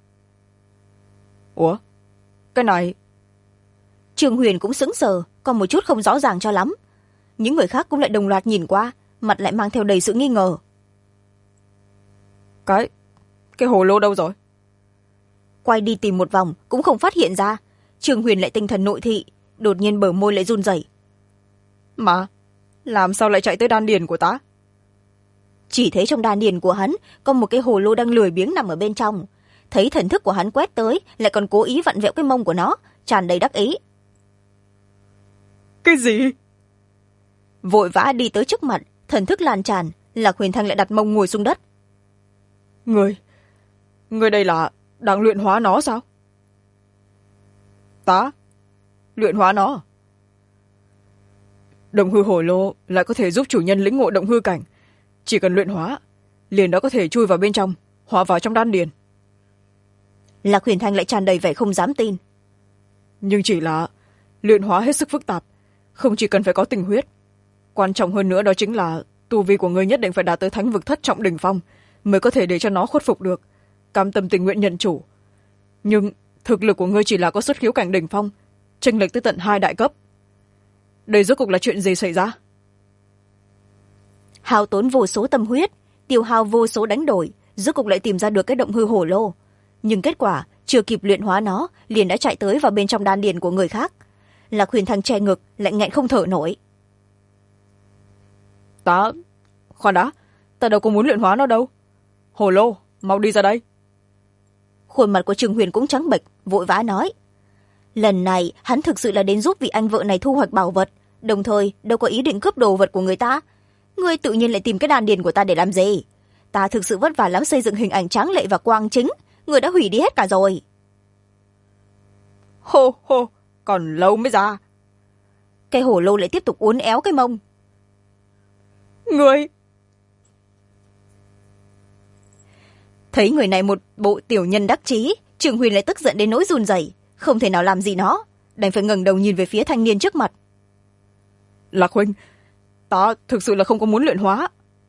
Ủa, cái này. Trường Huyền cũng sững sờ, còn một chút không rõ ràng cho lắm. Những người khác cũng lại đồng loạt nhìn qua, mặt lại mang theo đầy sự nghi ngờ. Cái hồ lô đâu rồi? Quay đi tìm một vòng cũng không phát hiện ra. Trường Huyền lại tinh thần nội thị, đột nhiên bờ môi lại run rẩy. Mà làm sao lại chạy tới đan điền của ta? Chỉ thấy trong đan điền của hắn có một cái hồ lô đang lười biếng nằm ở bên trong. Thấy thần thức của hắn quét tới, lại còn cố ý vặn vẹo cái mông của nó, tràn đầy đắc ý. Cái gì? Vội vã đi tới trước mặt, thần thức lan tràn, Lạc Huyền Thanh lại đặt mông ngồi xuống đất. Người đây là đang luyện hóa nó sao? Ta? Luyện hóa nó? Động hư hồ lô lại có thể giúp chủ nhân lĩnh ngộ động hư cảnh. Chỉ cần luyện hóa, liền đó có thể chui vào bên trong, hòa vào trong đan điền. Lạc Huyền Thanh lại tràn đầy vẻ không dám tin. Nhưng chỉ là luyện hóa hết sức phức tạp, không chỉ cần phải có tình huyết. Quan trọng hơn nữa đó chính là tu vi của ngươi nhất định phải đạt tới thánh vực thất trọng đỉnh phong mới có thể để cho nó khuất phục được, cam tâm tình nguyện nhận chủ. Nhưng thực lực của ngươi chỉ là có xuất khiếu cảnh đỉnh phong, chênh lệch tới tận 2 đại cấp. Đây rốt cuộc là chuyện gì xảy ra? Hao tốn vô số tâm huyết, tiêu hao vô số đánh đổi, rốt cuộc lại tìm ra được cái động hư hổ lô. Nhưng kết quả chưa kịp luyện hóa nó, liền đã chạy tới vào bên trong đan điền của người khác. Lạc Huyền Thanh che ngực, lại nghẹn không thở nổi. Khoan đã, ta đâu có muốn luyện hóa nó đâu. Hồ lô, mau đi ra đây. Khuôn mặt của Trường Huyền cũng trắng bệch, vội vã nói. Lần này hắn thực sự là đến giúp vị anh vợ này thu hoạch bảo vật, đồng thời đâu có ý định cướp đồ vật của người ta. Ngươi tự nhiên lại tìm cái đan điền của ta để làm gì? Ta thực sự vất vả lắm xây dựng hình ảnh tráng lệ và quang chính, người đã hủy đi hết cả rồi. Hô hô, còn lâu mới ra. Cái hổ lô lại tiếp tục uốn éo cái mông. Người thấy người này một bộ tiểu nhân đắc chí, Trường Huyền lại tức giận đến nỗi run rẩy, không thể nào làm gì nó, đành phải ngẩng đầu nhìn về phía thanh niên trước mặt. Lạc huynh, ta thực sự là không có muốn luyện hóa.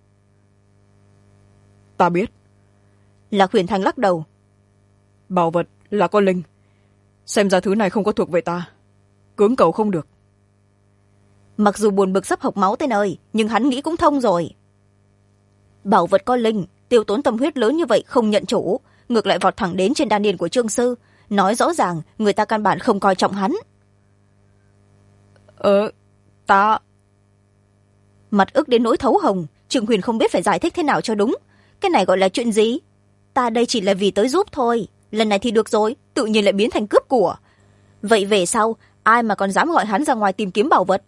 Ta biết. Lạc Huyền Thanh lắc đầu. Bảo vật là con linh, xem ra thứ này không có thuộc về ta, cưỡng cầu không được. Mặc dù buồn bực sắp hộc máu tới nơi, nhưng hắn nghĩ cũng thông rồi. Bảo vật có linh, tiêu tốn tâm huyết lớn như vậy không nhận chủ, ngược lại vọt thẳng đến trên đan điền của trương sư, nói rõ ràng người ta căn bản không coi trọng hắn. Ta... Mặt ức đến nỗi thấu hồng, Trương Huyền không biết phải giải thích thế nào cho đúng. Cái này gọi là chuyện gì? Ta đây chỉ là vì tới giúp thôi, lần này thì được rồi, tự nhiên lại biến thành cướp của. Vậy về sau ai mà còn dám gọi hắn ra ngoài tìm kiếm bảo vật?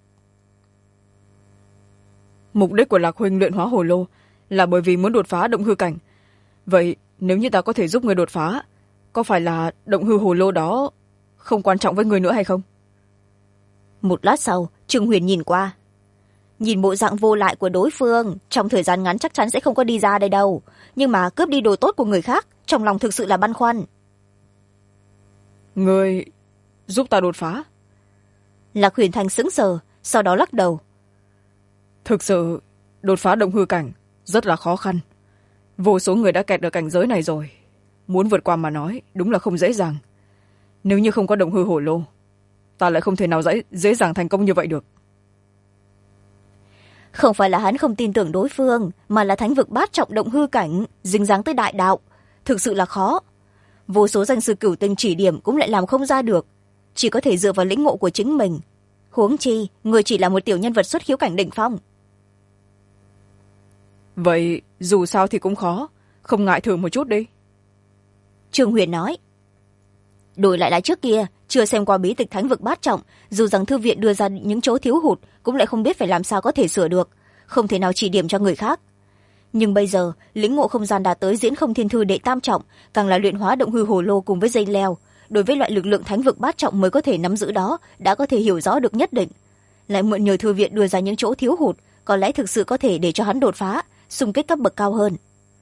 Mục đích của Lạc huynh luyện hóa hồ lô là bởi vì muốn đột phá động hư cảnh. Vậy nếu như ta có thể giúp người đột phá, có phải là động hư hồ lô đó không quan trọng với người nữa hay không? Một lát sau, Trương Huyền nhìn qua. Nhìn bộ dạng vô lại của đối phương, trong thời gian ngắn chắc chắn sẽ không có đi ra đây đâu, nhưng mà cướp đi đồ tốt của người khác, trong lòng thực sự là băn khoăn. Người giúp ta đột phá? Lạc Huyền Thanh sững sờ, sau đó lắc đầu. Thực sự đột phá động hư cảnh rất là khó khăn. Vô số người đã kẹt ở cảnh giới này rồi, muốn vượt qua mà nói đúng là không dễ dàng. Nếu như không có động hư hổ lô, ta lại không thể nào dễ dàng thành công như vậy được. Không phải là hắn không tin tưởng đối phương, mà là thánh vực bát trọng động hư cảnh dính dáng tới đại đạo, thực sự là khó. Vô số danh sư cửu tinh chỉ điểm cũng lại làm không ra được, chỉ có thể dựa vào lĩnh ngộ của chính mình. Huống chi người chỉ là một tiểu nhân vật xuất khiếu cảnh đỉnh phong. Vậy dù sao thì cũng khó, không ngại thử một chút đi. Trương Huyền nói. Đổi lại là trước kia, chưa xem qua bí tịch thánh vực bát trọng, dù rằng thư viện đưa ra những chỗ thiếu hụt cũng lại không biết phải làm sao có thể sửa được, không thể nào chỉ điểm cho người khác. Nhưng bây giờ lĩnh ngộ không gian đạt tới diễn không thiên thư đệ tam trọng, càng là luyện hóa động hư hồ lô cùng với dây leo, đối với loại lực lượng thánh vực bát trọng mới có thể nắm giữ đó đã có thể hiểu rõ được nhất định. Lại mượn nhờ thư viện đưa ra những chỗ thiếu hụt, có lẽ thực sự có thể để cho hắn đột phá, xung kích cấp bậc cao hơn.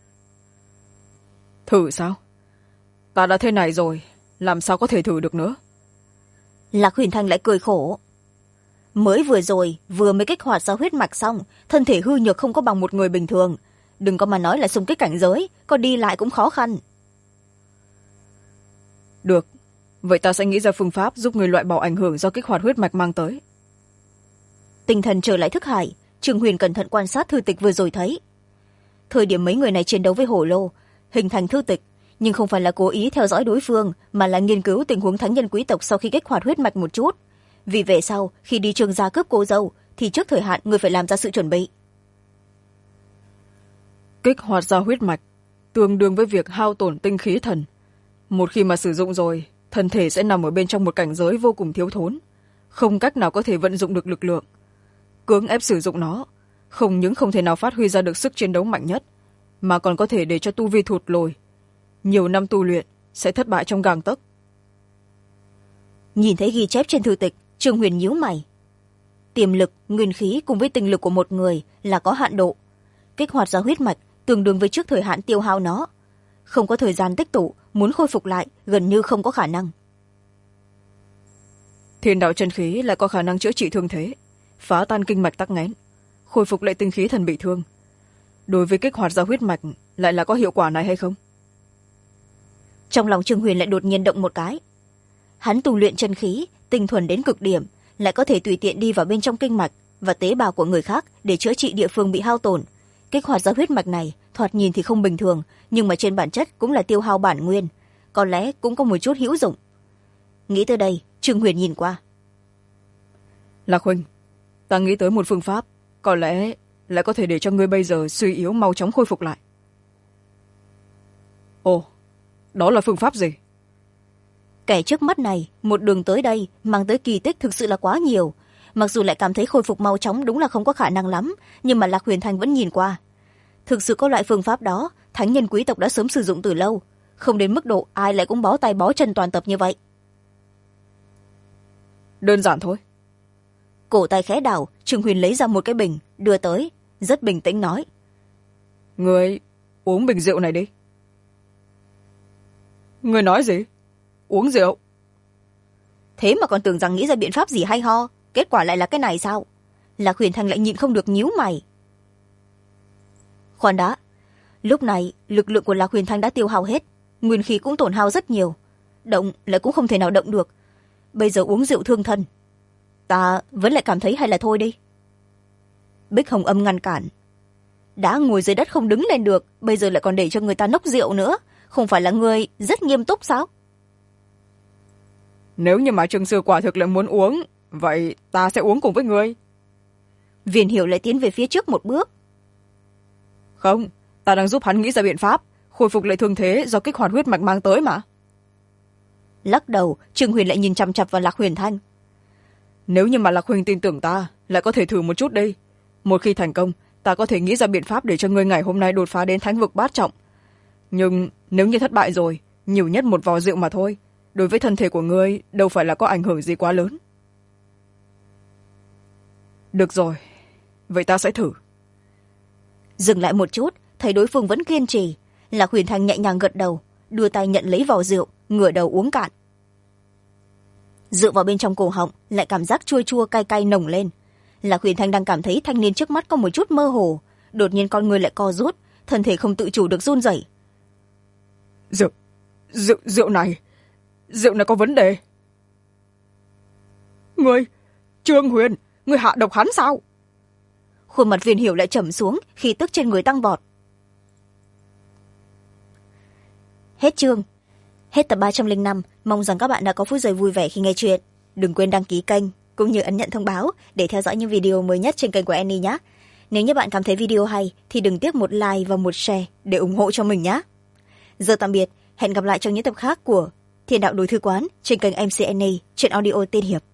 Thử sao? Ta đã thế này rồi, làm sao có thể thử được nữa? Lạc Huyền Thanh lại cười khổ. Mới vừa rồi vừa mới kích hoạt ra huyết mạch xong, thân thể hư nhược không có bằng một người bình thường, đừng có mà nói là xung kích cảnh giới, có đi lại cũng khó khăn. Được, vậy ta sẽ nghĩ ra phương pháp giúp người loại bỏ ảnh hưởng do kích hoạt huyết mạch mang tới. Tinh thần trở lại thức hải, Trương Huyền cẩn thận quan sát thư tịch vừa rồi thấy. Thời điểm mấy người này chiến đấu với hổ lô, hình thành thư tịch, nhưng không phải là cố ý theo dõi đối phương, mà là nghiên cứu tình huống thánh nhân quý tộc sau khi kích hoạt huyết mạch một chút. Vì về sau, khi đi Trương gia cướp cô dâu, thì trước thời hạn người phải làm ra sự chuẩn bị. Kích hoạt ra huyết mạch tương đương với việc hao tổn tinh khí thần. Một khi mà sử dụng rồi, thân thể sẽ nằm ở bên trong một cảnh giới vô cùng thiếu thốn, không cách nào có thể vận dụng được lực lượng. Cưỡng ép sử dụng nó, không những không thể nào phát huy ra được sức chiến đấu mạnh nhất, mà còn có thể để cho tu vi thụt lùi. Nhiều năm tu luyện sẽ thất bại trong gang tấc. Nhìn thấy ghi chép trên thư tịch, Trương Huyền nhíu mày. Tiềm lực, nguyên khí cùng với tinh lực của một người là có hạn độ. Kích hoạt ra huyết mạch tương đương với trước thời hạn tiêu hao nó. Không có thời gian tích tụ, muốn khôi phục lại gần như không có khả năng. Thiên đạo chân khí lại có khả năng chữa trị thương thế, phá tan kinh mạch tắc nghẽn, khôi phục lại tinh khí thần bị thương. Đối với kích hoạt ra huyết mạch lại là có hiệu quả này hay không? Trong lòng Trương Huyền lại đột nhiên động một cái. Hắn tu luyện chân khí tinh thuần đến cực điểm, lại có thể tùy tiện đi vào bên trong kinh mạch và tế bào của người khác để chữa trị địa phương bị hao tổn. Kích hoạt ra huyết mạch này thoạt nhìn thì không bình thường, nhưng mà trên bản chất cũng là tiêu hao bản nguyên, có lẽ cũng có một chút hữu dụng. Nghĩ tới đây, Trương Huyền nhìn qua. Lạc huynh, ta nghĩ tới một phương pháp, có lẽ lại có thể để cho ngươi bây giờ suy yếu mau chóng khôi phục lại. Ồ, đó là phương pháp gì? Kẻ trước mắt này một đường tới đây mang tới kỳ tích thực sự là quá nhiều. Mặc dù lại cảm thấy khôi phục mau chóng đúng là không có khả năng lắm, nhưng mà Lạc Huyền Thanh vẫn nhìn qua. Thực sự có loại phương pháp đó, thánh nhân quý tộc đã sớm sử dụng từ lâu, không đến mức độ ai lại cũng bó tay bó chân toàn tập như vậy. Đơn giản thôi. Cổ tay khẽ đảo, Trương Huyền lấy ra một cái bình đưa tới, rất bình tĩnh nói. Người uống bình rượu này đi. Người nói gì? Uống rượu? Thế mà còn tưởng rằng nghĩ ra biện pháp gì hay ho, kết quả lại là cái này sao? Lạc Huyền Thanh lại nhịn không được nhíu mày. Khoan đã, lúc này lực lượng của Lạc Huyền Thanh đã tiêu hao hết, nguyên khí cũng tổn hao rất nhiều, động lại cũng không thể nào động được, bây giờ uống rượu thương thân, ta vẫn lại cảm thấy hay là thôi đi. Bích Hồng Âm ngăn cản. Đã ngồi dưới đất không đứng lên được, bây giờ lại còn để cho người ta nốc rượu nữa, không phải là người rất nghiêm túc sao? Nếu như mà Trương sư quả thực lại muốn uống, vậy ta sẽ uống cùng với ngươi. Viên hiểu lại tiến về phía trước một bước. Không, ta đang giúp hắn nghĩ ra biện pháp khôi phục lại thương thế do kích hoạt huyết mạch mang tới mà. Lắc đầu, Trương Huyền lại nhìn chằm chằm vào Lạc Huyền Thanh. Nếu như mà Lạc Huynh tin tưởng ta, lại có thể thử một chút đi. Một khi thành công, ta có thể nghĩ ra biện pháp để cho ngươi ngày hôm nay đột phá đến thánh vực bát trọng. Nhưng nếu như thất bại rồi, nhiều nhất một vò rượu mà thôi, đối với thân thể của ngươi đâu phải là có ảnh hưởng gì quá lớn. Được rồi, vậy ta sẽ thử. Dừng lại một chút, thấy đối phương vẫn kiên trì, Lạc Huyền Thanh nhẹ nhàng gật đầu, đưa tay nhận lấy vò rượu, ngửa đầu uống cạn. Dựa vào bên trong cổ họng, lại cảm giác chua chua cay cay nồng lên. Lạc Huyền Thanh đang cảm thấy thanh niên trước mắt có một chút mơ hồ, đột nhiên con người lại co rút, thân thể không tự chủ được run rẩy. Rượu này có vấn đề. Trương Huyền, ngươi hạ độc hắn sao? Khuôn mặt Viên Hiểu lại trầm xuống, khi tức trên người tăng vọt. Hết chương. Hết tập 305. Mong rằng các bạn đã có phút giây vui vẻ khi nghe chuyện. Đừng quên đăng ký kênh cũng như ấn nhận thông báo để theo dõi những video mới nhất trên kênh của Annie nhé. Nếu như bạn cảm thấy video hay thì đừng tiếc một like và một share để ủng hộ cho mình nhé. Giờ tạm biệt, hẹn gặp lại trong những tập khác của Thiên Đạo Đối Thư Quán trên kênh MC Annie, truyện audio tiên hiệp.